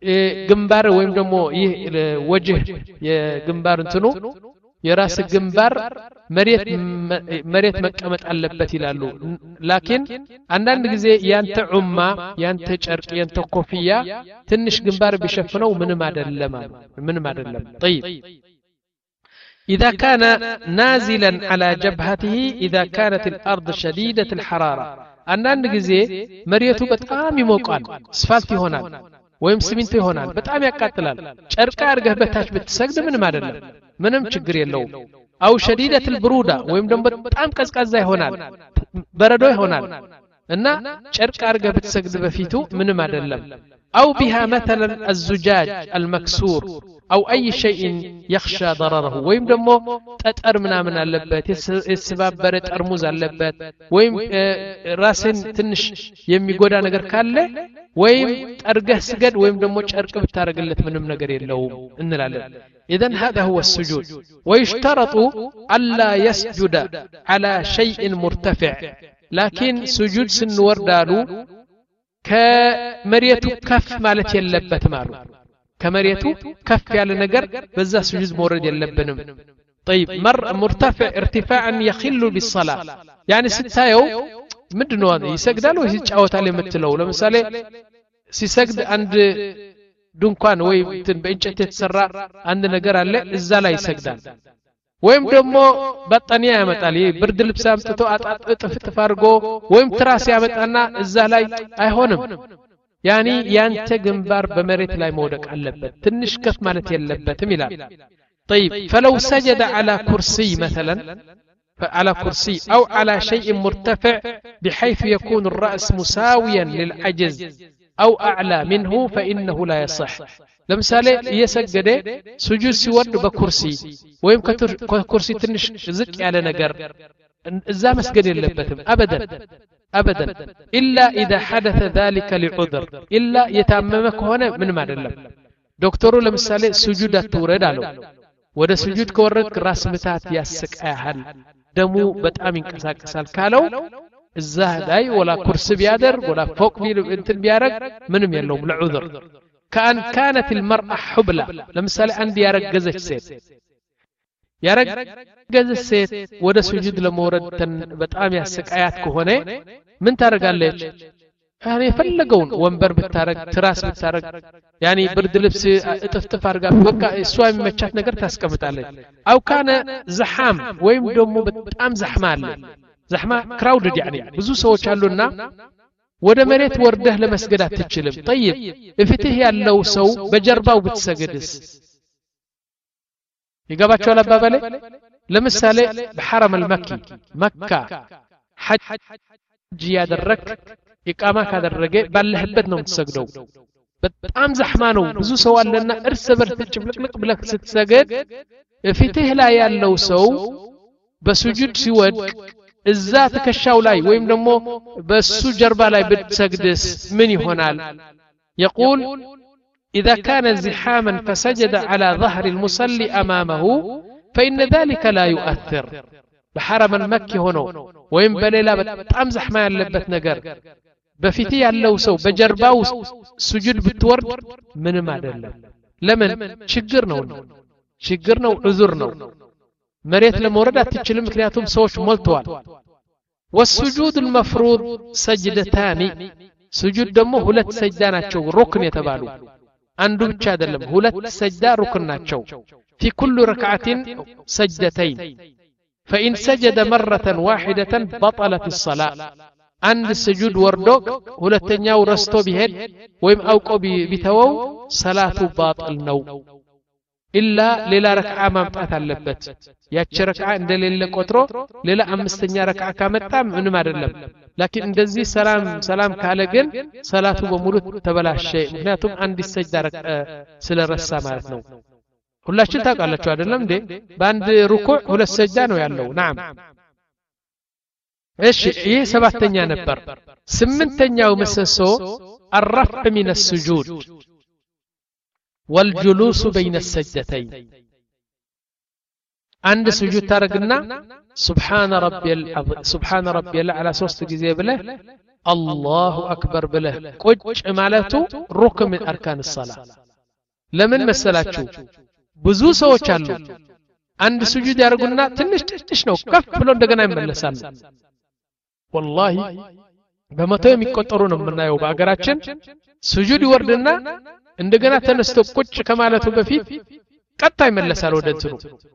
ግንባር ወይም ደግሞ ይህ ወጅህ የግንባር እንትኑ የራስ ግንባር መሬት መሬት መቀመጥ አለበት ይላሉ ላኪን አንዳንድ ጊዜ ያንተ ዑማ ያንተ ጨርቅ ያንተ ኮፍያ ትንሽ ግንባር ቢሸፍነው ምንም አይደለም ምንም አይደለም طيب إذا كان نازلا على جبهته إذا كانت الأرض شديدة الحرارة አንዳንድ ጊዜ መሬቱ በጣም ይሞቃል አስፋልት ይሆናል ወይም ሲሚንቶ ይሆናል በጣም ያቃጥላል ጨርቅ አርገህ በታች ብትሰግድ ምንም አይደለም ምንም ችግር የለውም አው شديدة البرودة ወይም ደግሞ በጣም ቀዝቃዛ ይሆናል በረዶ ይሆናል እና ጨርቅ አርገህ ብትሰግድ በፊቱ ምንም አይደለም أو بها مثلا الزجاج المكسور أو أي شيء يخشى ضرره ويم دمو تتأر منا من اللبات السباب برد أرموز اللبات ويم راسن تنش يمي قودا نقر كالله ويم أرقه سجد ويم دمو أرقه بتارقلت منهم نقر اللوم إن العلم إذن هذا هو السجود ويشترط ألا يسجد على شيء مرتفع لكن سجود سن وردالو كمريتو كف مالت يلبت مالو كمريتو كف على نجر بزا سجود مورد يلبنم طيب مر مرتفع ارتفاعا يخل بالصلاة يعني ستايو مدنو هذا يسجدالو يسجعوت عليه متلو لمثالي سيسجد عند دنكان وي بإنشأة تسرع عند نجر عليه الزلا يسجدان ወይም ደግሞ በጣኒያ ያመጣል ብርድ ልብስ አምጥቶ አጣጥፍ ተፋርጎ ወይም ትራስ ያመጣና እዛ ላይ አይሆንም ያኒ ያንተ ግንባር በመሬት ላይ መውደቅ አለበት ትንሽ ከፍ ማለት የለበትም ይላል طيب فلو سجد على كرسي مثلا على كرسي أو على شيء مرتفع بحيث يكون الرأس مساويا للعجز أو أعلى منه فإنه لا يصح ለምሳሌ እየሰገደ ሱጁድ ሲወርድ በኩርሲ ወይም ከኩርሲ ትንሽ ዝቅ ያለ ነገር እዛ መስገድ የለበትም አበደን አበደን ኢላ اذا حدث ذلك لعذر الا የታመመ ከሆነ ምንም አይደለም ዶክተሩ ለምሳሌ ሱጁድ አትውረድ አለው ወደ ሱጁድ ከወረድክ ራስ ምታት ያስቃያል ደሙ በጣም ይንቀሳቀሳል ካለው እዛ ላይ ወላ ኩርሲ ቢያደርግ ወላ ፎቅ እንትን ቢያረግ ምንም የለውም ለዑذር كأن كانت المرأة حبلى لمثال عندي يرجزت سيت يرجز سيت وده سجود لمورد بتقام يحسك آيات كهونة من ترجع ليش يعني فلقون وانبر بترج تراس بترج يعني برد لبس تفتفرج وقع سواء ما شات نقدر تسكمت عليه أو كان زحام ويم دومه بتقام زحمة زحمة كراودد يعني بزو سووا شالونا ወደ መሬት ወርደህ ለመስገድ አትችልም طيب እፍትህ ያለው ሰው በጀርባው ብትሰግድስ ይገባችኋል አባባሌ ለምሳሌ በሐረም አልመኪ መካ ሐጅ ያደረክ ኢቃማ ካደረገ ባለህበት ነው የምትሰግደው በጣም ዘህማ ነው ብዙ ሰው አለና እርስ በርስ ጭብልቅልቅ ብለህ ስትሰግድ እፍትህ ላይ ያለው ሰው በሱጁድ ሲወድቅ እዛ ተከሻው ላይ ወይም ደግሞ በሱ ጀርባ ላይ ብትሰግድስ ምን ይሆናል يقول إذا كان زحاما فسجد على ظهر المصلي أمامه فإن ذلك لا يؤثر بحرم المكي هنا وين بليلا بتام زحما يلبت نجر بفتي ያለው ሰው በጀርባው سجود بتورد ምን ማደለ ለምን ችግር ነው ችግር ነው ዑذር ነው مريت لمورد أتجلم مكنياتهم سوش ملتوال والسجود المفروض سجدتان سجود دمو هلت سجداناتشو ركن يتبالو عنده بتشادلم هلت سجدا ركناتشو في كل ركعة سجدتين فإن سجد مرة واحدة بطلت الصلاة عند السجود وردوك هلتن ياو رستو بهد ويم أوقو بتوو صلاة باطل نو إلا ليلا ركعة ما متأت اللبت ياتش ركعة عند ليلا قطرو ليلا أمستنيا ركعة كامتا من مارلم لكن اندزي سلام سلام كالجن صلاة بمولود تبلا الشيء مكنياتهم عند السجدة ركعة سل الرسا مالتنو كل شيء تقال لك هذا لم دي باند ركوع ولا السجدان ويالله نعم ايش ايه سبعتنيا نبر سمنتنيا ومسسو الرفع من السجود والجلوس بين السجدتين عند سجود ترقنا سبحان ربي العظيم سبحان ربي على صوت جزيبله الله أكبر بله قج مالته ركن من أركان الصلاة لمن مسلاتشو بزو سوچ አሉ አንድ ስጁድ ያርጉና ትንሽ ትንሽ ነው ከፍ ብሎ እንደገና ይመለሳሉ والله በመቶ የሚቆጠሩ ነው የምናየው በአገራችን ስጁድ ይወርድና እንደገና ተነስቶ ቁጭ ከማለቱ በፊት ቀጣ ይመለሳል ወደ እንትኑ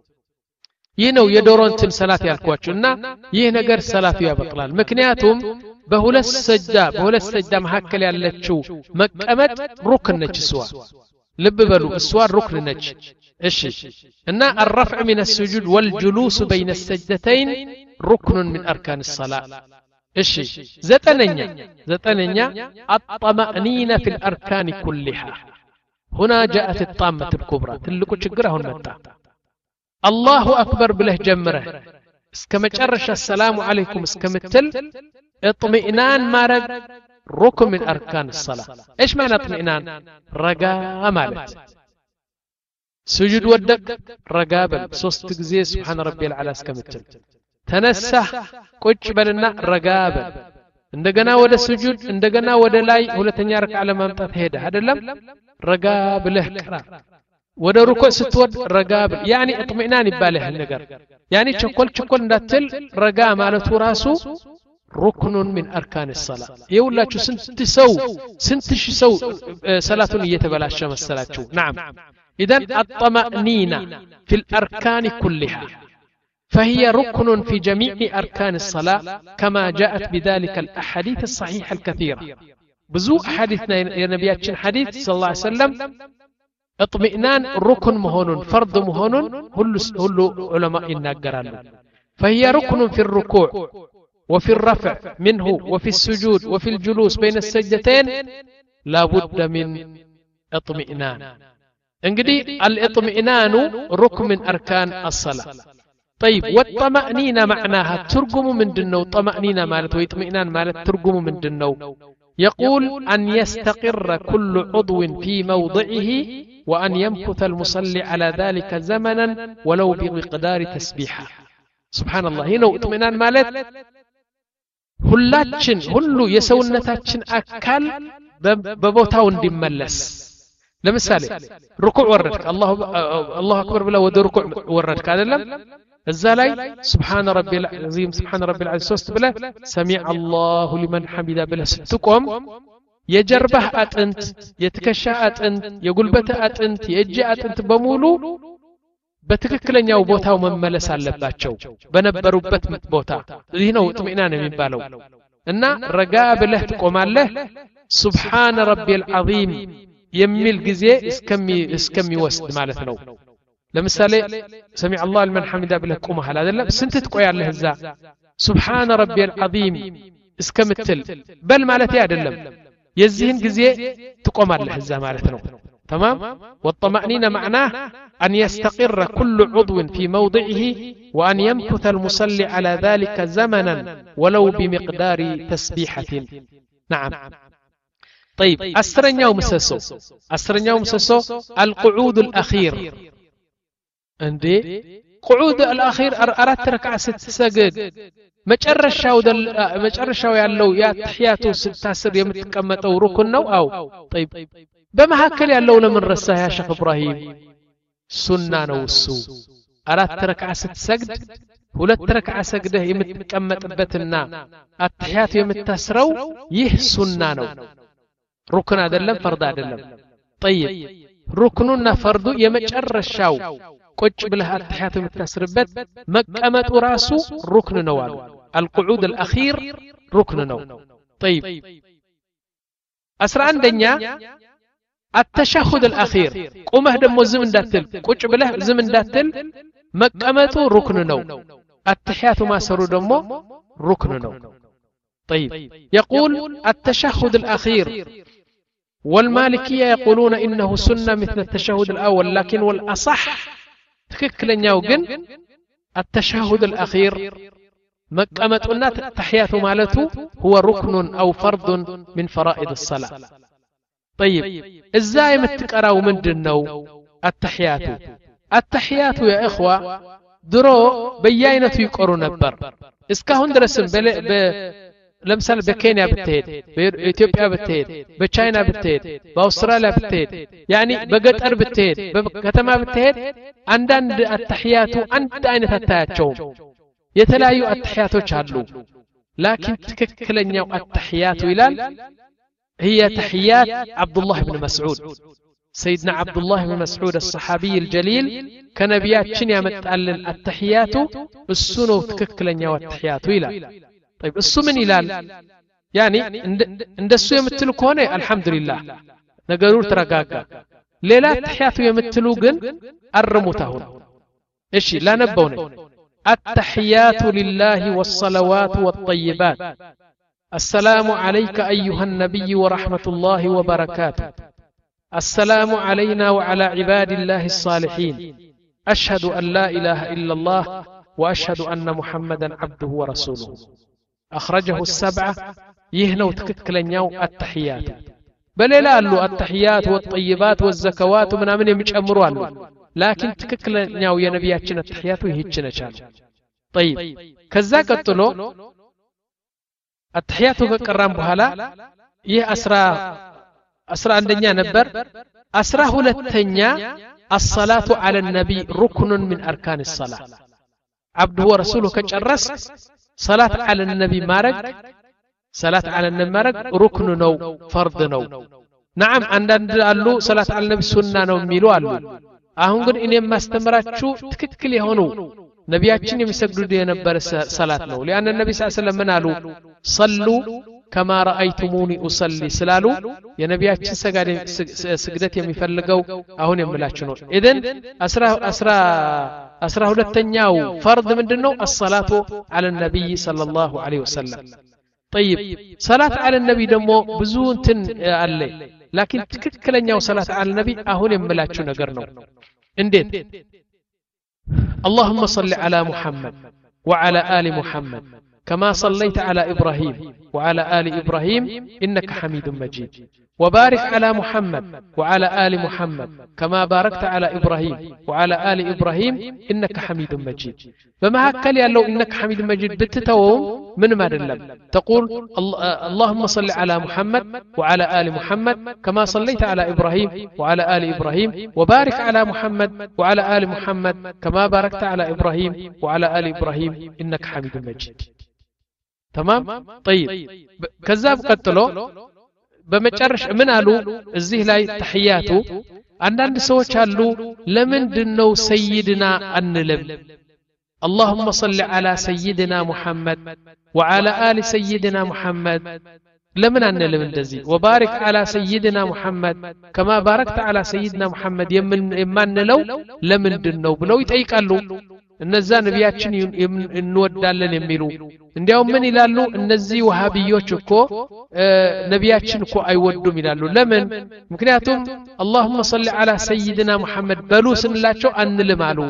ይህ ነው የዶሮንትን ሰላት ያልኳችሁና ይህ ነገር ሰላቱ ያበቅላል ምክንያቱም በሁለት ሰጅዳ በሁለት ሰጅዳ መሐከል ያለችው መቀመጥ ሩክን ነች እሷ ልብ በሉ እሷ ሩክን ነች እሺ እና الرفع من السجود والجلوس بين السجدتين ركن من اركان الصلاه እሺ ዘጠነኛ ዘጠነኛ الطمأنينة في الاركان كلها هنا جاءت الطامة الكبرى ትልቁ ችግር አሁን መጣ الله اكبر بله جمره እስከ መጨረሻ السلام عليكم እስከምትል اطمئنان ማረግ ركن من اركان الصلاه ايش معنى اطمئنان رجاء مالت سجود ودك رجاء بل ሶስት ጊዜ سبحان ربي الاعلى እስከምትል ተነሳህ ቁጭ በልና رجاء بل እንደገና ወደ ስጁድ እንደገና ወደ ላይ ሁለተኛ ረክዓ ለማምጣት ሄደ አይደለም رجاء ብለህ ቅራ ወደ ሩኩዕ ስትወድ رجاء بل يعني اطمئنان ይባላል ነገር يعني ቸኮል ቸኮል እንዳትል رجاء ማለቱ ራሱ ركن من أركان الصلاة يقولاتشو سنت سو سنت سو صلاة يتبلاش مسلاتشو نعم إذن الطمأنينة في الأركان كلها فهي ركن في جميع أركان الصلاة كما جاءت بذلك الأحاديث الصحيحة الكثيرة بزو أحاديثنا يا نبياتشن حديث صلى الله عليه وسلم اطمئنان ركن مهون فرض مهون هلو علماء الناقران فهي ركن في الركوع وفي الرفع منه وفي السجود وفي الجلوس بين السجدتين لا بد من اطمئنان انقدي الاطمئنان ركن من أركان الصلاة طيب والطمأنينة معناها ترجم من دنو طمأنينة مالت ويطمئنان مالت ترجم من دنو يقول أن يستقر كل عضو في موضعه وأن يمكث المصلي على ذلك زمنا ولو بمقدار تسبيحة سبحان الله هنا اطمئنان مالت ሁላችን ሁሉ የሰውነታችን አካል በቦታው እንዲመለስ ለምሳሌ ሩኩዕ ወረድክ አላሁ አላሁ አክበር ብለ ወደ ሩኩዕ ወረድክ አይደለም እዛ ላይ سبحان ربي العظيم سبحان ربي العظيم ሶስት ብለ سمع الله لمن حمده ብለ ስትቆም የጀርባህ አጥንት የትከሻህ አጥንት የጉልበትህ አጥንት የእጅ አጥንት በሙሉ በትክክለኛው ቦታው መመለስ አለባቸው በነበሩበት ቦታ ይህ ነው ጥምኢናን የሚባለው እና ረጋ ብለህ ትቆማለህ سبحان ربي العظيم የሚል ጊዜ እስከሚ እስከሚወስድ ማለት ነው ለምሳሌ سمع الله لمن حمده ብለህ ቆመሃል አይደለም ስንት ትቆያለህ እዛ سبحان ربي العظيم እስከምትል በል ማለት አይደለም የዚህን ጊዜ ትቆማለህ እዛ ማለት ነው تمام والطمأنينة معناه أن يستقر كل عضو في موضعه وأن يمكث المصلي على ذلك زمنا ولو بمقدار تسبيحة نعم طيب أسرنيا ومسسو أسرنيا ومسسو القعود الأخير عندي قعود الأخير أردت ركعة ست سجد مجرشاو دل مجرشاو ያለው ያ ተህያቱ ስታስር የምትቀመጠው ሩኩን ነው አው طيب በመሐከል ያለው ለምን ረሳ ያ ሼኽ ኢብራሂም ሱና ነው እሱ አራት ረክዓ ስትሰግድ ሁለት ረክዓ ሰግደህ የምትቀመጥበትና አትህያቱ የምታስረው ይህ ሱና ነው ሩክን አይደለም ፈርድ አይደለም طيب ሩክኑና ፈርዱ የመጨረሻው ቁጭ ብለህ አትህያቱ የምታስርበት መቀመጡ ራሱ ሩክን ነው አሉ القعود الأخير ركن ነው طيب አስራ አንደኛ التشهد الأخير قومه دمو زم انداتل قوش بله زم انداتل مقامته ركن نو التحيات ما سروا دمو ركن نو طيب يقول التشهد الأخير والمالكية يقولون إنه سنة مثل التشهد الأول لكن والأصح تككلن يوغن التشهد الأخير مقامتنا تحيات مالته هو ركن أو فرض من فرائض الصلاة طيب ازاي متقراو مندنو التحيات التحيات يا اخوه درو በየአይነቱ ይቆሩ ነበር እስካሁን ድረስም ለምሳሌ በኬንያ ብትሄድ በኢትዮጵያ ብትሄድ በቻይና ብትሄድ በአውስትራሊያ ብትሄድ يعني በገጠር ብትሄድ በከተማ ብትሄድ አንዳንድ አተህያቱ አንድ አይነት አታያቸውም የተለያዩ አተህያቶች አሉ لكن ትክክለኛው አተህያቱ ይላል هي تحيات عبد الله بن مسعود سيدنا عبد الله بن مسعود الصحابي الجليل كنبياتشن يمتقلل التحيات السنو تككلنياو التحيات ይላል طيب እሱ ምን ይላል يعني እንደሱ የምትሉ ከሆነ አልহামዱሊላህ ነገሩ ተረጋጋ ሌላ ተህያቱ የምትሉ ግን አርሙት አሁን እሺ ላነበው ነው التحيات لله والصلوات والطيبات السلام عليك أيها النبي ورحمة الله وبركاته السلام علينا وعلى عباد الله الصالحين أشهد أن لا إله إلا الله وأشهد أن محمدا عبده ورسوله أخرجه السبعة يهنو تككلنياو التحيات بل لا له التحيات والطيبات والزكوات ومن أمن يمجأمروا له لكن تككلنياو يا نبياتنا التحيات ويهجنا شال طيب كذا قلتلو التحيات كقرام بهلا يه أسرى أسرى عندنا نبر أسرى هلتنيا الصلاة على النبي ركن من أركان الصلاة عبده ورسوله كجرس صلاة على النبي مارق صلاة على النبي مارق ركن نو فرض نو نعم عندنا قالوا صلاة على النبي سنة نو ميلو قالوا أهم قل إني ما استمرت شو تكتكلي هونو نبياتشين يسجدوا ينبر صلاة نو لأن النبي صلى الله عليه وسلم من قالوا صلوا كما رأيتموني أصلي سلالو يا نبياتشين سجدت يمفلقوا أهون يملاتشنو إذن أسرى أسرى أسرى هلتنياو فرض من دنو الصلاة على النبي صلى الله عليه وسلم طيب صلاة على النبي دمو بزون تن علي لكن تككلنياو صلاة على النبي أهون يملاتشو نقرنو اندين اللهم صل على محمد وعلى آل محمد كما صليت على إبراهيم وعلى آل إبراهيم إنك حميد مجيد وبارك على محمد وعلى آل محمد كما باركت على إبراهيم وعلى آل إبراهيم إنك حميد مجيد فما هكذا لو إنك حميد مجيد بتتوهم من ما دلم تقول اللهم صل على محمد وعلى آل محمد كما صليت على إبراهيم وعلى آل إبراهيم وبارك على محمد وعلى آل محمد كما باركت على إبراهيم وعلى آل إبراهيم إنك حميد مجيد تمام طيب كذاب قتلوا بمجرش من قالوا الزيه لاي تحياته عندنا سوتش قالوا لمن دنو سيدنا النلم اللهم صل على سيدنا محمد وعلى آل سيدنا محمد لمن النلم دزي وبارك على سيدنا محمد كما باركت على سيدنا محمد يمن يمن لو لمن دنو بلو يتيقالوا እነዛ ነቢያችን እንወዳለን የሚሉ እንዲያው ምን ይላሉ እነዚህ ወሃቢዮች እኮ ነቢያችን እኮ አይወዱም ይላሉ ለምን ምክንያቱም اللهم صل على سيدنا محمد በሉ ስንላቸው አንልም አሉ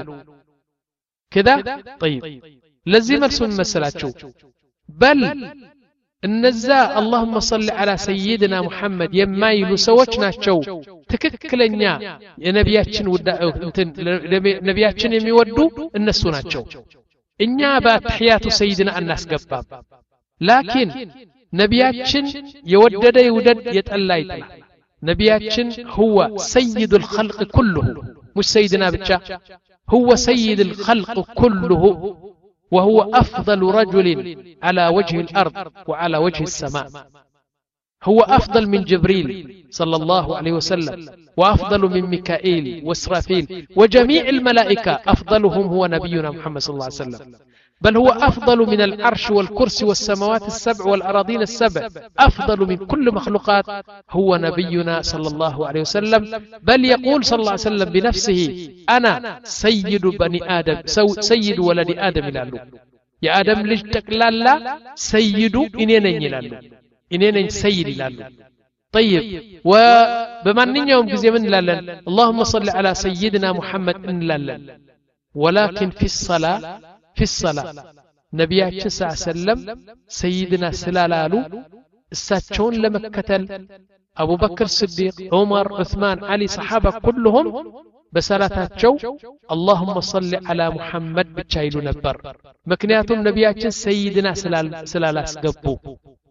كده طيب ለዚህ መልሱን መስላችሁ በል እነዛ اللهم صل على سيدنا محمد የማይሉ ሰዎች ናቸው ትክክለኛ የነቢያችን ወዳ እንትን ነቢያችን የሚወዱ እነሱ ናቸው እኛ በአትህያቱ ሰይድና እናስገባም ላኪን ነቢያችን የወደደ ይውደድ የጠላ ይጥላ ነቢያችን هو سيد الخلق كله مش سيدنا ብቻ هو سيد الخلق كله وهو أفضل رجل على وجه الأرض وعلى وجه السماء هو أفضل من جبريل صلى الله عليه وسلم وأفضل من ميكائيل وإسرافيل وجميع الملائكة أفضلهم هو نبينا محمد صلى الله عليه وسلم بل هو أفضل من العرش والكرسي والسماوات السبع والأراضين السبع أفضل من كل مخلوقات هو نبينا صلى الله عليه وسلم بل يقول صلى الله عليه وسلم بنفسه أنا سيد بني آدم سيد ولد آدم لالو يا آدم لجتك لالا سيد إنينين لالو إنينين سيد لالو طيب وبمن يوم من لالن اللهم صل على سيدنا محمد إن لالن ولكن في الصلاة في الصلاة نبياتنا صلى الله عليه وسلم سيدنا سلالالو الساتشون لمكتل أبو بكر الصديق عمر عثمان علي صحابة كلهم بسلاتاتشو اللهم صل على محمد بتشايلو نبر مكنياتهم نبياتنا سيدنا سلال سلالاس قبو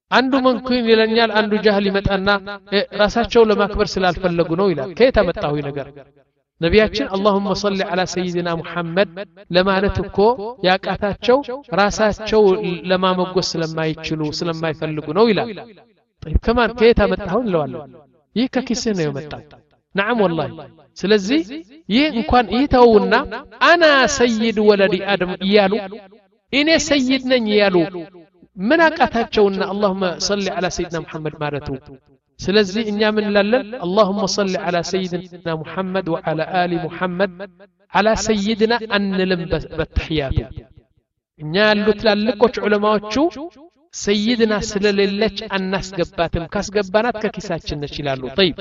አንዱ መንኩን ይለኛል አንዱ ጃህል ይመጣና ራሳቸው ለማክበር ስላልፈለጉ ነው ይላል ከየት አመጣው ነገር ነቢያችን اللهم صل على سيدنا محمد ለማለት እኮ ያቃታቸው ራሳቸው ለማመጎስ ስለማይችሉ ስለማይፈልጉ ነው ይላል طيب كمان ከየት አመጣው እንለዋለን ይህ ከኪስህ ነው የመጣው نعم والله ስለዚህ ይህ እንኳን ይተውና አና ሰይድ ወለዲ አደም ይያሉ እኔ ሰይድ ነኝ ይያሉ ምን አቃታቸውና اللهم صل على سيدنا محمد ማለቱ ስለዚህ እኛ ምን እንላለን اللهم صل على سيدنا محمد وعلى آل محمد على سيدنا انلم بالتحيات እኛ ያሉት ላልቆች ዑለማዎቹ سيدنا ስለሌለች አናስገባትም ካስገባናት ከኪሳችን ነች ይላሉ طيب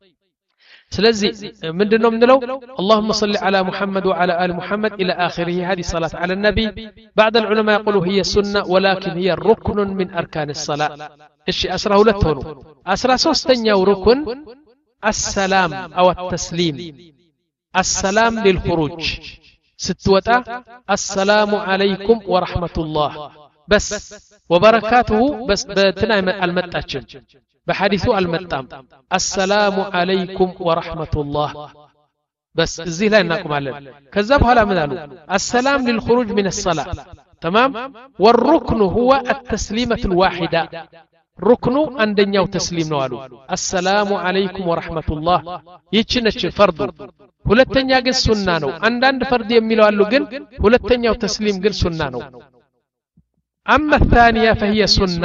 ስለዚህ ምንድነው ምንለው اللهم صل على محمد وعلى آل محمد إلى آخره هذه صلاة على النبي بعض العلماء يقولوا هي سنة ولكن هي ركن من أركان الصلاة الشيء أسرى ولتهنو أسرى سوستنيا ركن السلام أو التسليم السلام للخروج ستوتا السلام عليكم ورحمة الله بس وبركاته بس بتنايم المتاجم بحديث المتام السلام عليكم ورحمة الله بس زي لا نقوم عليه كذب هلا منالو السلام للخروج من الصلاة تمام والركن هو التسليمة الواحدة ركن عندنا وتسليم نوالو السلام عليكم ورحمة الله يتشنش فرض ሁለተኛ ግን ሱና ነው አንዳንድ ፈርድ የሚለው አሉ ግን ሁለተኛው ተስሊም ግን ሱና ነው اما الثانيه فهي سنه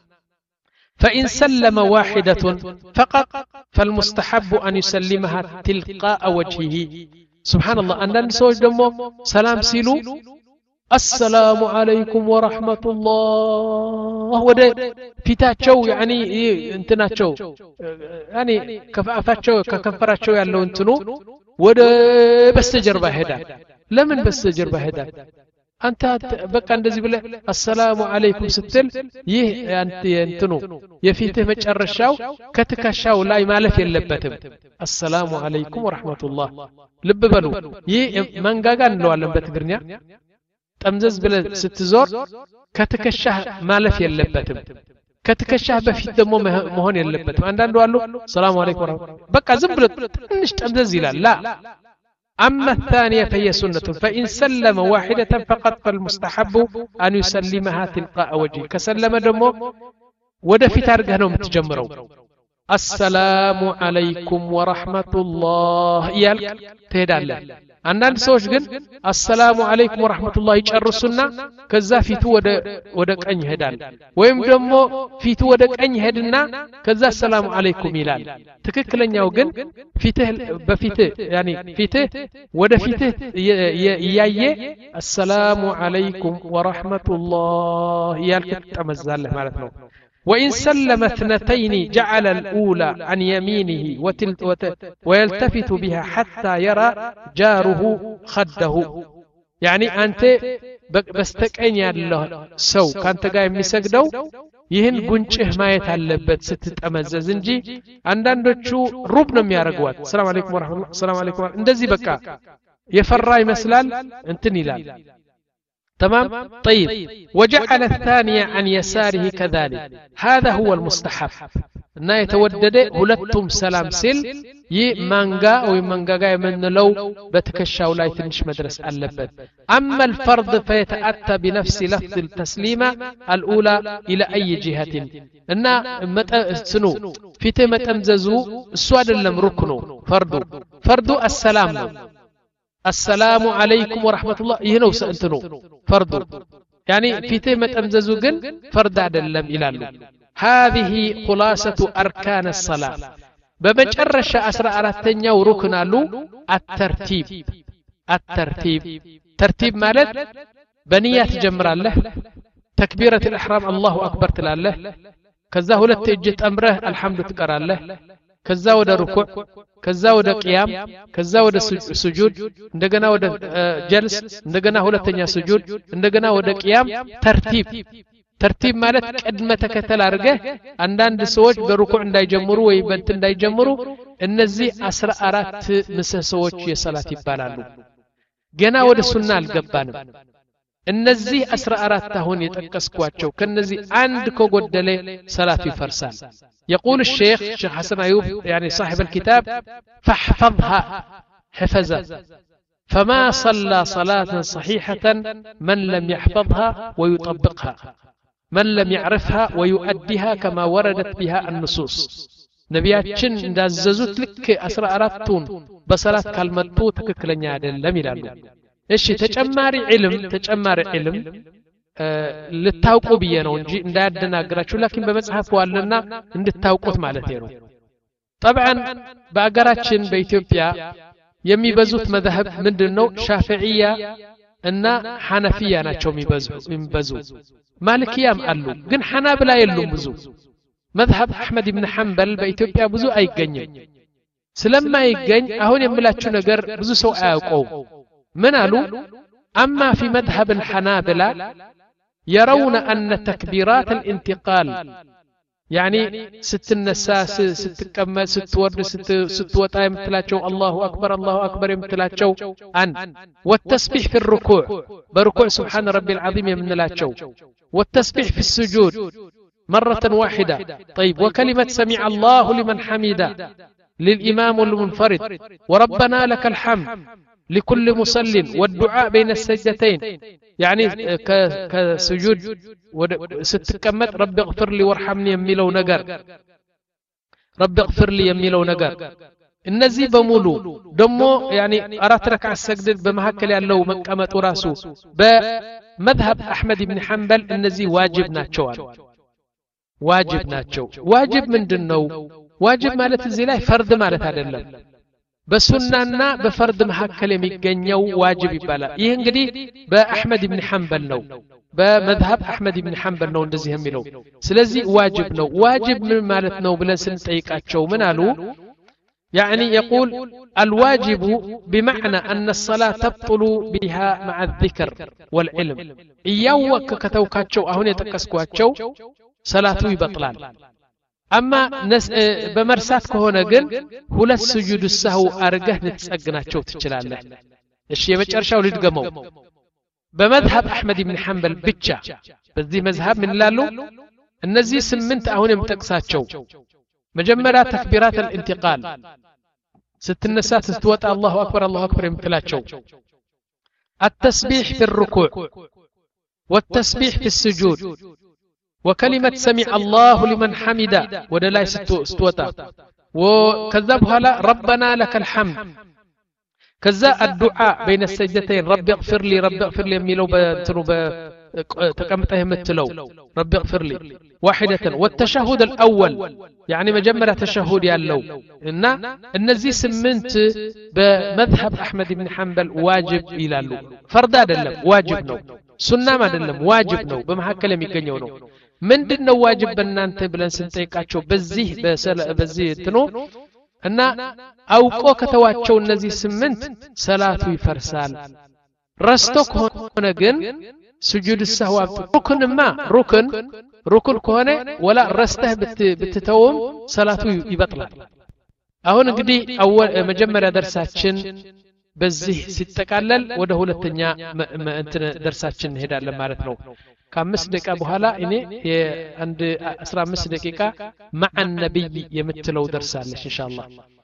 فإن سلم واحدة فقط فالمستحب أن يسلمها تلقاء وجهه سبحان الله أن نسوي دمو سلام سيلو السلام عليكم ورحمة الله وده فيتاتشو يعني انتناتشو يعني كفاتشو ككفراتشو يالو انتنو وده بستجربة هدا لمن بستجربة هدا أنت بقى እንደዚህ ብለ السلام عليكم ስትል ይህ አንተ እንትኑ የፊትህ መጨረሻው ከትከሻው ላይ ማለፍ የለበትም السلام عليكم ورحمة الله ልብ በሉ ይህ መንጋጋ እንለዋለን በትግርኛ ጠምዘዝ ብለ ስትዞር ከትከሻህ ማለፍ የለበትም ከትከሻህ በፊት ደግሞ መሆን የለበትም አንዳንዱ አሉ السلام عليكم በቃ ዝም ብለ ትንሽ ጠምዘዝ ይላል لا أما الثانية فهي سنة فإن سلم واحدة فقط فالمستحب أن يسلمها تلقاء وجهه كسلم دمو ودفي تارجهنهم تجمروا السلام عليكم ورحمة الله يالك تهدال አንዳንድ ሰዎች ግን السلام عليكم ورحمة الله ይጨርሱና ከዛ ፊቱ ወደ ወደ ቀኝ ይሄዳል ወይም ደግሞ ፊቱ ወደ ቀኝ ይሄድና ከዛ السلام عليكم ይላል ትክክለኛው ግን ፊትህ በፊትህ يعني ፊትህ ወደ ፊትህ ያየ السلام عليكم ورحمة الله ያልክ ተመዛለህ ማለት ነው وإن سلم اثنتين جعل الأولى عن يمينه ويلتفت بها حتى يرى جاره خده يعني أنت بستكين يا الله سو كانت قايم يمسجدو ይህን ጉንጭህ ማየት አለበት ስትጠመዘዝ እንጂ አንዳንዶቹ ሩብ ነው የሚያረጋው ሰላም አለይኩም ወራህመቱላህ ሰላም አለይኩም እንደዚህ በቃ የፈራ ይመስላል እንትን ይላል تمام طيب وجعل الثانية عن يساره كذلك هذا هو المستحب نا يتودد ሁለቱም ሰላም ሲል ይህ ማንጋ ወይ ማንጋጋ የምንለው በትከሻው ላይ ትንሽ መድረስ አለበት اما الفرض فيتاتى بنفس لفظ التسليمه الاولى الى اي جهه እና ስኑ ፊት መጠምዘዙ እሱ አይደለም ሩክኑ ፈርዱ ፈርዱ السلام ነው السلام عليكم ورحمة الله يهنو سأنتنو فرض يعني فيته متأمززو جن فرد عدلم إلالو هذه خلاصة أركان الصلاة بمجرش أسرع أرتنيا وركنا له الترتيب الترتيب ترتيب مالد بنيات جمر الله تكبيرة الإحرام الله أكبر تلالله كذا هو لتجت أمره الحمد تكر الله كذا ودا ركوع كذا ودا قيام كذا ودا سجود عندنا ودا جلس عندنا ሁለተኛ سجود عندنا ودا قيام ترتيب ترتيب ማለት ቅድመ ተከተል አርገ አንዳንድ ሰዎች በሩኩዕ እንዳይጀምሩ ወይ በእንት እንዳይጀምሩ እነዚህ አስራ አራት ምሰሶዎች የሰላት ይባላሉ ገና ወደ ሱና አልገባንም እነዚህ አስራ አራት አሁን የጠቀስኳቸው ከነዚህ አንድ ከጎደለ ሰላቱ ይፈርሳል يقول الشيخ شيخ حسن أيوب يعني صاحب الكتاب فاحفظها حفظا فما صلى صلاة صحيحة من لم يحفظها ويطبقها من لم يعرفها ويؤديها كما وردت بها النصوص نبياتشن እንዳዘዙት ልክ አስራ አራቱን በሰላት ካልመጡ ትክክለኛ አይደለም ይላሉ እሺ ተጨማሪ ዒልም ተጨማሪ ዒልም ልታውቁ ብዬ ነው እንጂ እንዳያደናግራችሁ لكن በመጽሐፍ ዋለና እንድታውቁት ማለት ነው طبعا በአገራችን በኢትዮጵያ የሚበዙት መذهب ምንድነው ሻፊዒያ እና ሐነፊያ ናቸው የሚበዙ የሚበዙ ማሊኪያም አሉ ግን ሐናብላ የሉም ብዙ مذهب احمد بن حنبل በኢትዮጵያ ብዙ አይገኝም ስለማይገኝ አሁን የምላችሁ ነገር ብዙ ሰው አያውቀው من قالوا أما في مذهب الحنابلة يرون أن تكبيرات الانتقال يعني ست النساء ست كما ست ورد ست ست وطا يمتلاچو الله أكبر الله أكبر يمتلاچو أن والتسبيح في الركوع بركوع سبحان ربي العظيم يمتلاچو والتسبيح في السجود مرة واحدة طيب وكلمة سمع الله لمن حمده للإمام المنفرد وربنا لك الحمد لكل مصل والدعاء بين السجدتين يعني كسجود ستكمت رب اغفر لي وارحمني يميلو نجر رب اغفر لي يميلو نجر النزي بمولو دمو يعني أرات ركع السجد بمهكل ያለው መቀመጡ ራሱ በመذهب أحمد بن حنبل النزي واجب ናቸዋል واجب ናቸው واجب ምንድነው واجب ማለት እዚህ ላይ ፈርድ ማለት አይደለም በሱናና በፈርድ መሐከል የሚገኘው ዋጅብ ይባላል ይህ እንግዲህ በአህመድ ኢብኑ ሐንበል ነው በመذهب አህመድ ኢብኑ ሐንበል ነው እንደዚህ የሚለው ስለዚህ ዋጅብ ነው ዋጅብ ምን ማለት ነው ብለን ስንጠይቃቸው ምን አሉ يعني يقول الواجب بمعنى أن الصلاة تبطل بها مع الذكر والعلم إياوك كتوكاتشو أهون يتكسكواتشو صلاة يبطلان أما نس بمرسات كهونا جن هو السجود السهو أرجه نتسجنا شوت تجلال الشيء بتشرشوا للجمو بمذهب أحمد بن حنبل بتشا بس دي مذهب من لالو النزي سمنت أهون متكسات شو مجمرات تكبيرات الانتقال ست النسات استوت الله أكبر الله أكبر مثلات شو التسبيح في الركوع والتسبيح في السجود وكلمة سمع الله لمن حمد ودلا استوتا وكذبها لا ربنا لك الحمد كذا الدعاء بين السجدتين رب اغفر لي رب اغفر لي يميلو بتنو تقمته متلو رب اغفر لي واحدة والتشهد الأول يعني مجمرة تشهد يالو إن النزي سمنت بمذهب أحمد بن حنبل واجب إلى له فردا دلم واجب نو سنة ما دلم واجب نو بمحكلة ميكنيو نو ምንድነው ዋጅብ በእናንተ ብለን ስንጠይቃቸው በዚህ በዚህ እንትኑ እና አውቆ ከተዋቸው እነዚህ ስምንት ሰላቱ ይፈርሳል ረስቶ ከሆነ ግን ስጁድ ሰህዋ ሩክንማ ሩክን ሩክን ከሆነ ወላ ረስተህ ብትተውም ሰላቱ ይበጥላል አሁን እንግዲህ አወል መጀመሪያ ደርሳችን በዚህ ሲጠቃለል ወደ ሁለተኛ እንትን ደርሳችን እንሄዳለን ማለት ነው ከአምስት ደቂቃ በኋላ እኔ የአንድ አስራ አምስት ደቂቃ مع النبي የምትለው ደርሳለሽ ኢንሻአላህ